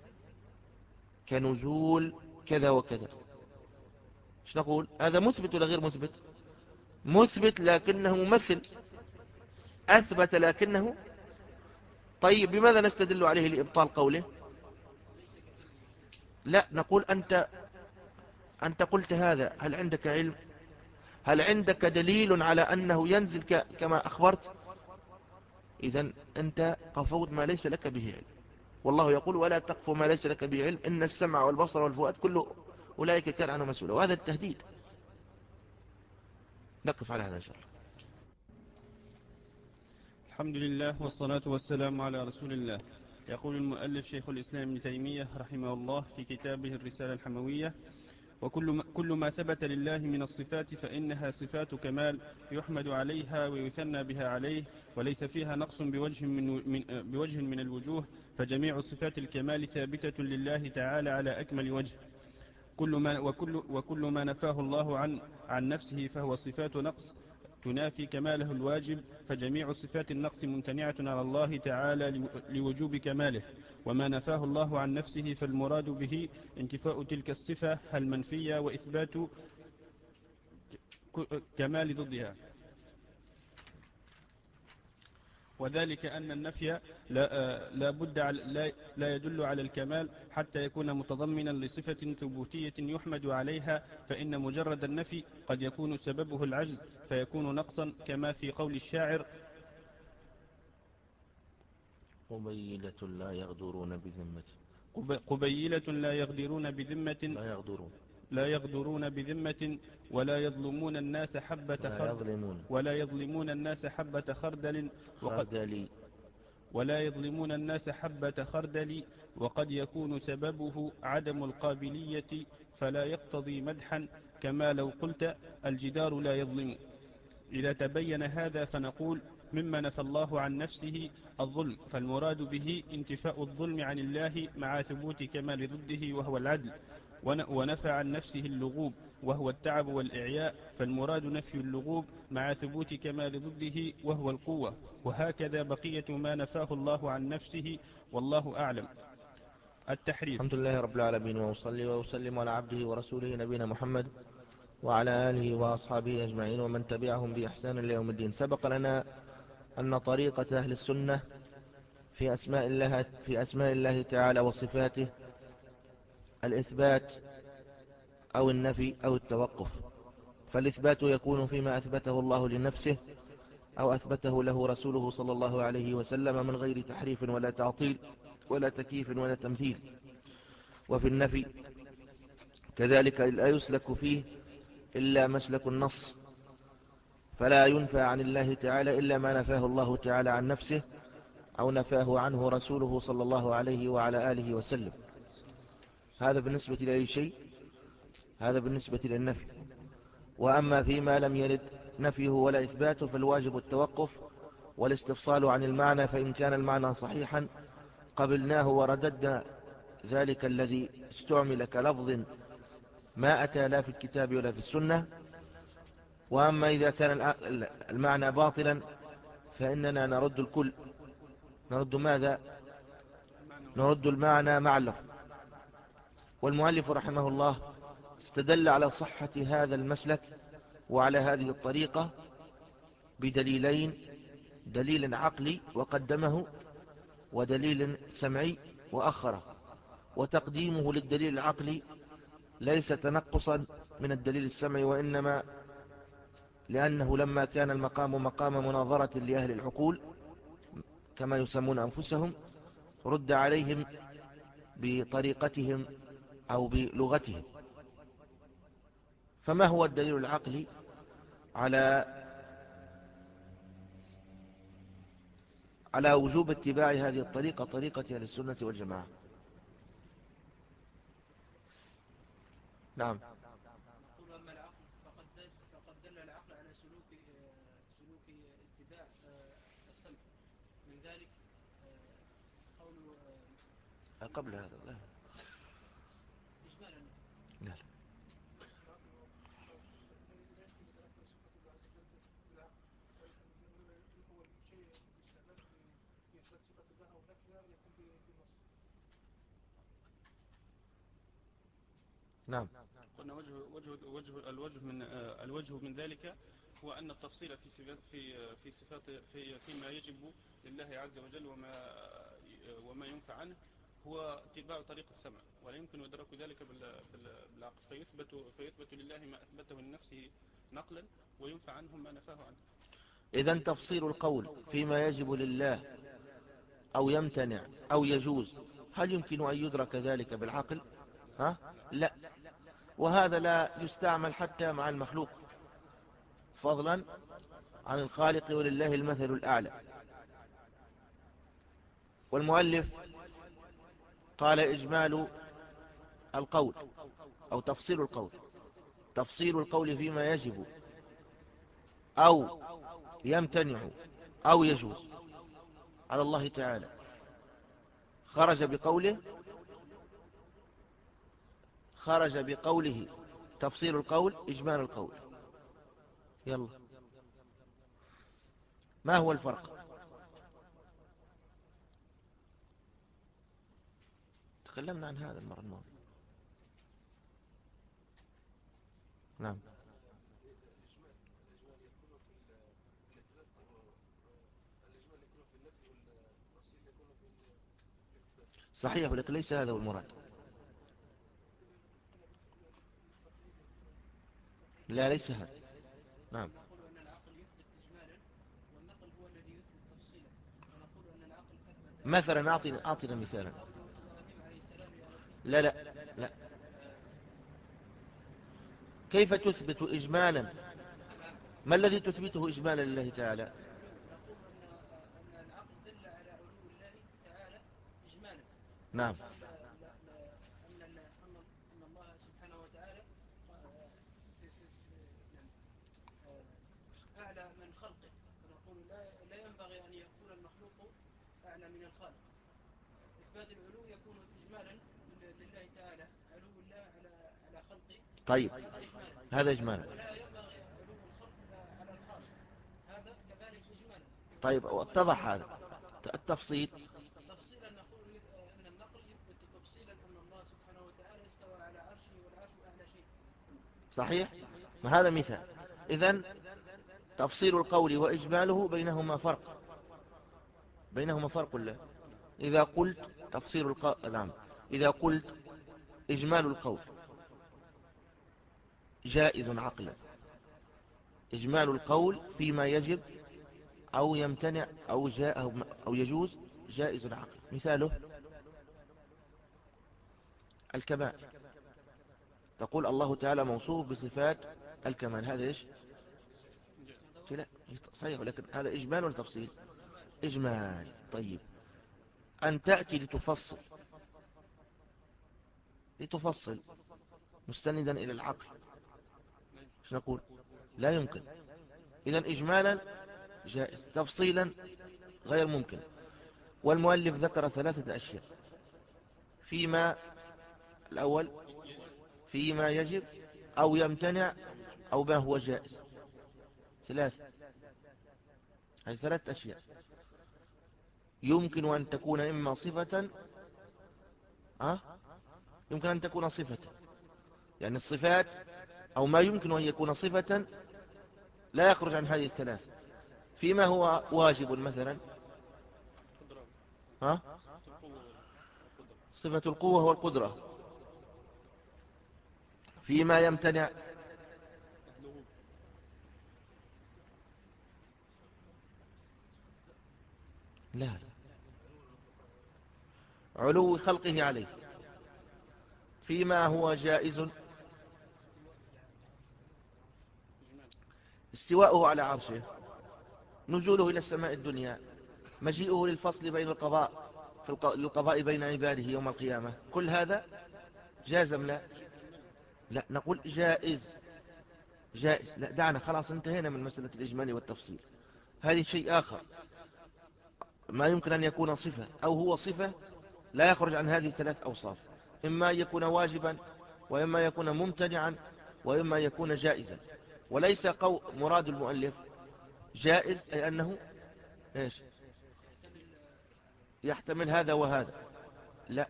كنزول كذا وكذا، ايش نقول؟ هذا مثبت ولا غير مثبت؟ مثبت لكنه ممثل، أثبت لكنه. طيب بماذا نستدل عليه لإبطال قوله؟ لا، نقول أنت أنت قلت هذا، هل عندك علم؟ هل عندك دليل على أنه ينزل كما أخبرت؟ إذن أنت قفوت ما ليس لك به علم، والله يقول ولا تقف ما ليس لك به علم إن السمع والبصر والفؤاد كل أولئك كان عنه مسؤولا، وهذا التهديد. نقف على هذا إن شاء الله. الحمد لله والصلاة والسلام على رسول الله. يقول المؤلف شيخ الإسلام ابن تيمية رحمه الله في كتابه الرسالة الحموية: وكل ما, كل ما ثبت لله من الصفات فإنها صفات كمال يحمد عليها ويثنى بها عليه، وليس فيها نقص بوجه من, من, بوجه من الوجوه، فجميع صفات الكمال ثابتة لله تعالى على أكمل وجه. كل ما وكل, وكل ما نفاه الله عن, عن نفسه فهو صفات نقص تنافي كماله الواجب، فجميع صفات النقص ممتنعة على الله تعالى لوجوب كماله. وما نفاه الله عن نفسه فالمراد به انتفاء تلك الصفة المنفية وإثبات كمال ضدها، وذلك أن النفي لا, لا, بد لا, لا يدل على الكمال حتى يكون متضمنا لصفة ثبوتية يحمد عليها، فإن مجرد النفي قد يكون سببه العجز فيكون نقصا، كما في قول الشاعر: قبيلة لا يغدرون بذمة قبيلة لا يغدرون بذمة لا يغدرون لا يغدرون بذمة ولا يظلمون الناس حبة خردل ولا يظلمون الناس حبة خردل خردل ولا يظلمون الناس حبة خردل وقد يكون سببه عدم القابلية فلا يقتضي مدحا، كما لو قلت الجدار لا يظلم. إذا تبين هذا فنقول: مما نفى الله عن نفسه الظلم، فالمراد به انتفاء الظلم عن الله مع ثبوت كمال ضده وهو العدل. ونفى عن نفسه اللغوب وهو التعب والإعياء، فالمراد نفي اللغوب مع ثبوت كمال ضده وهو القوة. وهكذا بقية ما نفاه الله عن نفسه، والله أعلم. التحريف. الحمد لله رب العالمين، وأصلي وأسلم على عبده ورسوله نبينا محمد وعلى آله وأصحابه أجمعين ومن تبعهم بإحسان ليوم الدين. سبق لنا أن طريقة أهل السنة في أسماء الله, في أسماء الله تعالى وصفاته الإثبات أو النفي أو التوقف. فالإثبات يكون فيما أثبته الله لنفسه أو أثبته له رسوله صلى الله عليه وسلم من غير تحريف ولا تعطيل ولا تكييف ولا تمثيل. وفي النفي كذلك لا يسلك فيه إلا مسلك النص، فلا ينفى عن الله تعالى إلا ما نفاه الله تعالى عن نفسه أو نفاه عنه رسوله صلى الله عليه وعلى آله وسلم. هذا بالنسبة لأي شيء، هذا بالنسبة للنفي. وأما فيما لم يرد نفيه ولا إثباته فالواجب التوقف والاستفصال عن المعنى، فإن كان المعنى صحيحا قبلناه ورددنا ذلك الذي استعمل كلفظ ما أتى لا في الكتاب ولا في السنة. وأما إذا كان المعنى باطلا فإننا نرد الكل. نرد ماذا؟ نرد المعنى مع اللفظ. والمؤلف رحمه الله استدل على صحة هذا المسلك وعلى هذه الطريقة بدليلين: دليل عقلي وقدمه، ودليل سمعي وأخره. وتقديمه للدليل العقلي ليس تنقصا من الدليل السمعي، وإنما لأنه لما كان المقام مقام مناظرة لأهل العقول كما يسمون أنفسهم رد عليهم بطريقتهم أو بلغتهم. فما هو الدليل العقلي على على وجوب اتباع هذه الطريقة، طريقة أهل السنة والجماعة؟ نعم. سلوك سلوك اتباع السمع، من ذلك قول قبل هذا لا إجمالا. لا لا. نعم. قلنا وجه وجه وجه الوجه من آه، الوجه من ذلك هو أن التفصيل في صفات في في صفات في فيما يجب لله عز وجل وما آه، وما ينفع عنه هو اتباع طريق السمع، ولا يمكن إدراك ذلك بالعقل، فيثبت فيثبت لله ما أثبته لنفسه نقلا، وينفع عنه ما نفاه عنه. إذن تفصيل القول فيما يجب لله أو يمتنع أو يجوز، هل يمكن أن يدرك ذلك بالعقل؟ ها؟ لا. وهذا لا يستعمل حتى مع المخلوق، فضلا عن الخالق، ولله المثل الأعلى. والمؤلف قال إجمال القول أو تفصيل القول، تفصيل القول فيما يجب أو يمتنع أو يجوز على الله تعالى، خرج بقوله خرج بقوله تفصيل القول إجمال القول. يلا، ما هو الفرق؟ تكلمنا عن هذا المرة الماضية. نعم. صحيح، ولكن ليس هذا هو المراد. لا، ليس هذا. نعم. نقول أن العقل يثبت إجمالا والنقل هو الذي يثبت تفصيلا، ونقول أن العقل أثبت مثلا أعطنا أعطنا مثالا. قول إبراهيم عليه السلام لأبيه. لا لا لا. كيف تثبت إجمالا؟ ما الذي تثبته إجمالا لله تعالى؟ نقول أن أن العقل دل على علو الله تعالى إجمالا. نعم. لا لا لا أن أن أن الله سبحانه وتعالى في في يعني أعلى من خلقه، فنقول لا لا ينبغي أن يكون المخلوق أعلى من الخالق. إثبات العلو يكون إجمالا لله تعالى، علو الله على على خلقه. طيب، هذا إجمالا. هذا إجمالا. ولا ينبغي علو الخلق على الخالق، هذا كذلك إجمالا. طيب، اتضح هذا. التفصيل تفصيلا نقول أن النقل يثبت تفصيلا أن الله سبحانه وتعالى استوى على عرشه والعرش أعلى شيء. صحيح، ما هذا مثال. إذن تفصيل القول وإجماله بينهما فرق، بينهما فرق. لا، إذا قلت تفصيل القول، نعم، إذا قلت إجمال القول جائز عقلا، إجمال القول فيما يجب أو يمتنع أو, جاء أو يجوز جائز عقلا. مثاله الكمال، تقول الله تعالى موصوف بصفات الكمال، هذا إيش؟ لا صحيح، ولكن هذا إجمال ولا تفصيل؟ إجمال. طيب، أن تأتي لتفصل لتفصل مستندا إلى العقل، ايش نقول؟ لا يمكن. إذن إجمالا جائز، تفصيلا غير ممكن. والمؤلف ذكر ثلاثة أشياء فيما الأول فيما يجب أو يمتنع أو ما هو جائز، ثلاثة. هذه ثلاثة أشياء يمكن أن تكون إما صفة أه؟ يمكن أن تكون صفة، يعني الصفات أو ما يمكن أن يكون صفة لا يخرج عن هذه الثلاث. فيما هو واجب مثلا ها؟ صفة القوة والقدرة. فيما يمتنع لا لا، علو خلقه عليه. فيما هو جائز استواءه على عرشه، نزوله إلى السماء الدنيا، مجيئه للفصل بين القضاء في القضاء بين عباده يوم القيامة. كل هذا جازم لا لا، نقول جائز. جائز. لا دعنا، خلاص انتهينا من مسألة الإجمال والتفصيل. هذه شيء آخر، ما يمكن أن يكون صفة أو هو صفة لا يخرج عن هذه الثلاث أوصاف، إما أن يكون واجبا، وإما يكون ممتنعا، وإما يكون جائزا. وليس قو مراد المؤلف جائز أي أنه إيش يحتمل هذا وهذا، لا.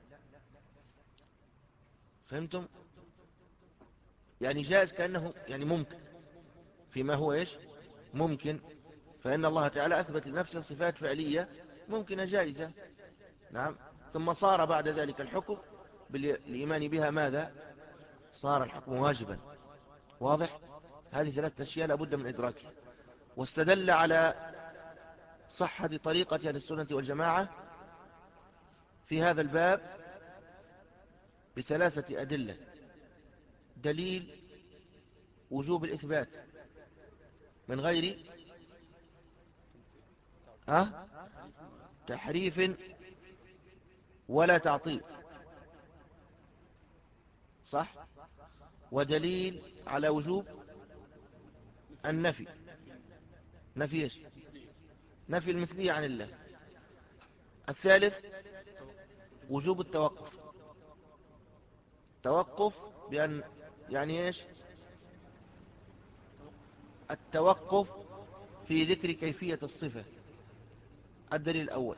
فهمتم؟ يعني جائز كأنه يعني ممكن فيما هو إيش ممكن، فإن الله تعالى أثبت لنفسه صفات فعلية ممكنة جائزة. نعم. ثم صار بعد ذلك الحكم بالإيمان بها ماذا؟ صار الحكم واجبا. واضح؟ هذه ثلاثة أشياء لابد من إدراكها. واستدل على صحة طريقة أهل السنة والجماعة في هذا الباب بثلاثة أدلة. دليل وجوب الإثبات من غير أه؟ تحريف ولا تعطيل، صح؟ ودليل على وجوب النفي، نفي إيش؟ نفي المثلية عن الله. الثالث وجوب التوقف، توقف بأن يعني إيش؟ التوقف في ذكر كيفية الصفة. الدليل الأول.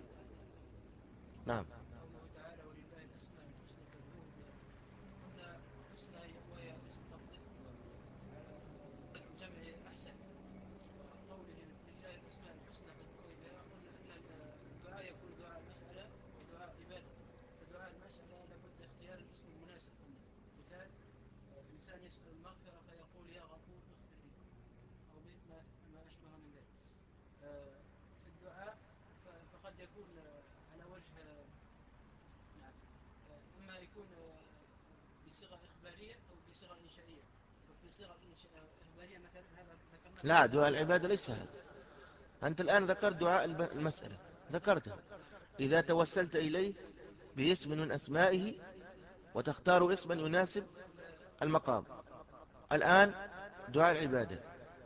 نعم. قوله تعالى ولله الأسماء الحسنى فادعوه بها. قلنا حسنى وهي اسم تفضيل على جمع أحسن. وقولهم لله الأسماء الحسنى فادعوه بها، قلنا أن الدعاء يكون دعاء مسألة ودعاء عبادة. فدعاء المسألة لابد اختيار الاسم المناسب. قلنا مثال إنسان يسأل المغفرة فيقول يا غفور اغفر لي، أو ما أشبه من ذلك. في الدعاء فقد يكون على وجه نعم، إما يكون بصيغة إخبارية أو بصيغة إنشائية. وفي صيغة إخبارية مثلا هذا ذكرناه. لا، دعاء العبادة ليس هذا. أنت الآن ذكرت دعاء المسألة، ذكرته إذا توسلت إليه باسم من أسمائه وتختار اسما يناسب المقام. الآن دعاء العبادة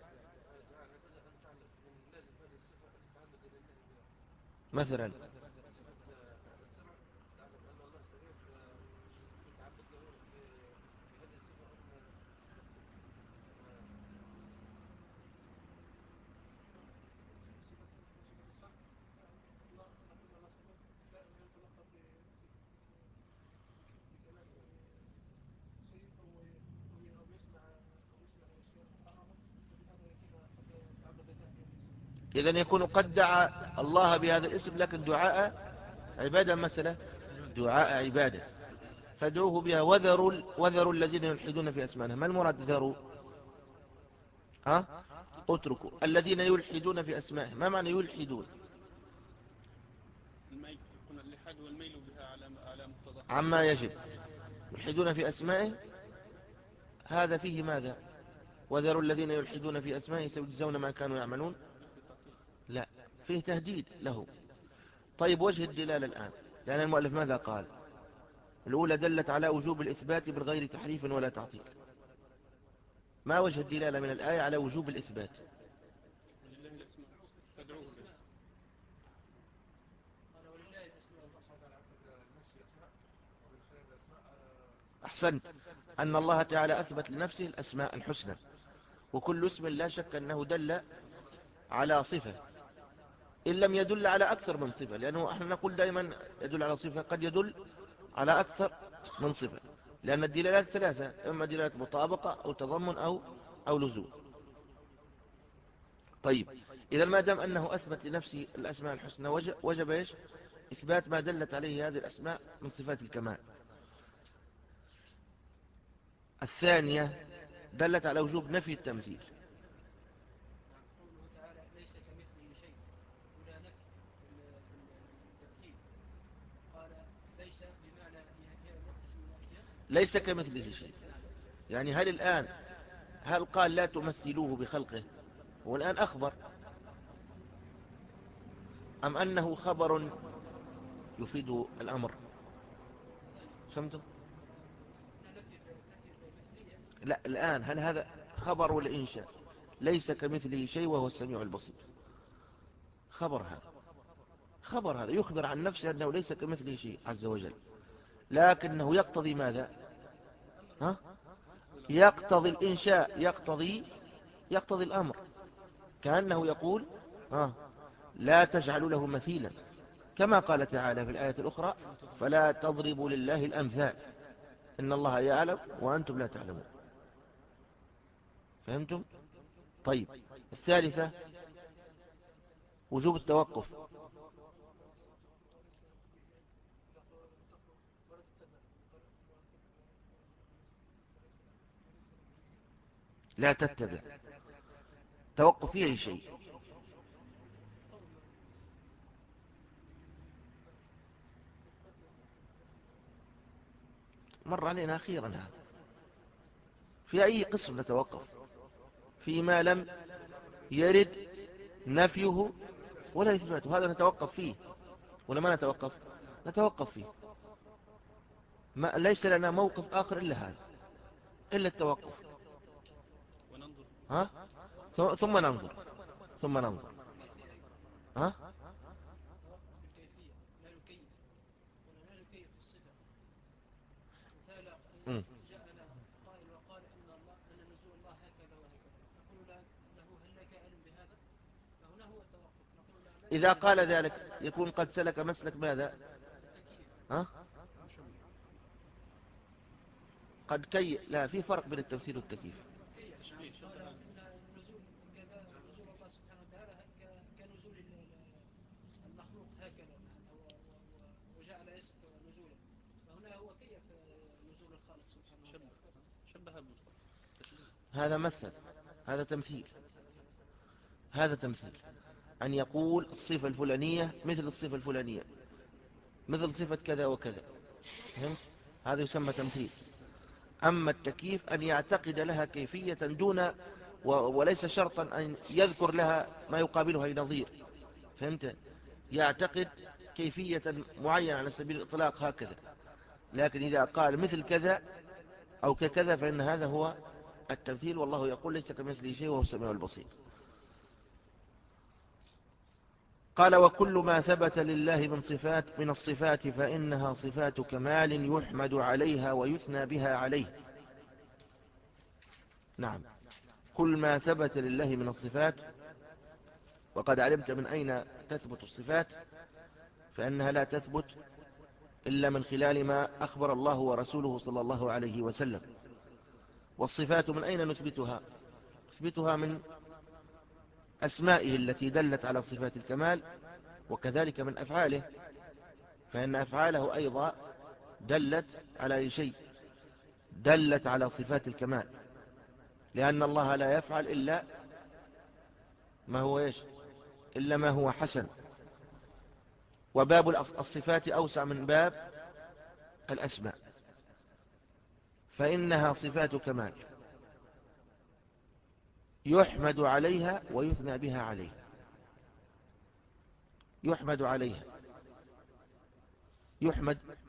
مثلا إذن يكون قد دعا الله بهذا الاسم، لكن دعاء عبادة مثلا، دعاء عبادة فادعوه بها وذروا وذروا الذين يلحدون في أسمائه. ما المراد ذروا؟ ها؟ اتركوا الذين يلحدون في أسمائه. ما معنى يلحدون؟ الميل، يكون اللحاد والميل بها على على مقتضى عما يجب. يلحدون في أسمائه هذا فيه ماذا؟ وذروا الذين يلحدون في أسمائه سيجزون ما كانوا يعملون. لا، فيه تهديد له. طيب وجه الدلالة الآن، لأن المؤلف ماذا قال؟ الأولى دلت على وجوب الإثبات من غير تحريف ولا تعطيل. ما وجه الدلالة من الآية على وجوب الإثبات؟ ولله الأسماء فادعوه بها. أحسنت، أن الله تعالى أثبت لنفسه الأسماء الحسنى، وكل اسم لا شك أنه دل على صفة، إن لم يدل على أكثر من صفة، لأنه احنا نقول دائما يدل على صفة، قد يدل على أكثر من صفة، لأن الدلالات ثلاثة، إما دلالة مطابقة أو تضمن أو أو لزوم. طيب إذا ما دام أنه أثبت لنفسه الأسماء الحسنى وجب, وجب إيش؟ إثبات ما دلت عليه هذه الأسماء من صفات الكمال. الثانية دلت على وجوب نفي التمثيل. قوله تعالى ليس كمثله شيء، ولا نفي بالتمثيل. قال ليس بمعنى اسم نافية، ليس كمثله شيء، يعني هل الآن هل قال لا تمثلوه بخلقه والآن أخبر، أم أنه خبر يفيد الأمر؟ فهمتم؟ لا الآن هل هذا خبر الإنشاء، ليس كمثله شيء وهو السميع البصير. خبر هذا خبر هذا يخبر عن نفسه أنه ليس كمثله شيء عز وجل، لكنه يقتضي ماذا؟ ها؟ يقتضي الإنشاء، يقتضي يقتضي الأمر، كأنه يقول ها لا تجعلوا له مثيلا، كما قال تعالى في الآية الأخرى فلا تضربوا لله الأمثال إن الله يعلم وأنتم لا تعلمون. فهمتم؟ طيب، الثالثة وجوب التوقف. لا تتبع، توقف فيه أي شيء. مر علينا أخيرا هذا. في أي قسم نتوقف؟ فيما لم يرد نفيه ولا إثباته، هذا نتوقف فيه ولا ما نتوقف؟ نتوقف فيه. ما ليس لنا موقف آخر إلا هذا، إلا التوقف. ها؟ ثم ننظر ثم ننظر ها؟ مم. إذا قال ذلك يكون قد سلك مسلك ماذا؟ ها؟ قد كي لا، في فرق بين التمثيل والتكييف. هذا مثل، هذا تمثيل، هذا تمثيل أن يقول الصفة الفلانية مثل الصفة الفلانية، مثل صفة كذا وكذا. فهمت؟ هذا يسمى تمثيل. أما التكييف أن يعتقد لها كيفية دون وليس شرطا أن يذكر لها ما يقابلها نظير. فهمت؟ يعتقد كيفية معينة على سبيل الإطلاق هكذا، لكن إذا قال مثل كذا أو ككذا فإن هذا هو التمثيل، والله يقول ليس كمثله شيء وهو السميع البصير. قال وكل ما ثبت لله من صفات من الصفات فإنها صفات كمال يحمد عليها ويثنى بها عليه. نعم، كل ما ثبت لله من الصفات، وقد علمت من أين تثبت الصفات، فإنها لا تثبت إلا من خلال ما أخبر الله ورسوله صلى الله عليه وسلم. والصفات من أين نثبتها؟ نثبتها من أسمائه التي دلت على صفات الكمال، وكذلك من أفعاله، فإن أفعاله أيضا دلت على شيء، دلت على صفات الكمال، لأن الله لا يفعل إلا ما هو إيش؟ إلا ما هو حسن. وباب الصفات أوسع من باب الأسماء، فإنها صفات كمال يحمد عليها ويثنى بها عليه. يحمد عليها، يحمد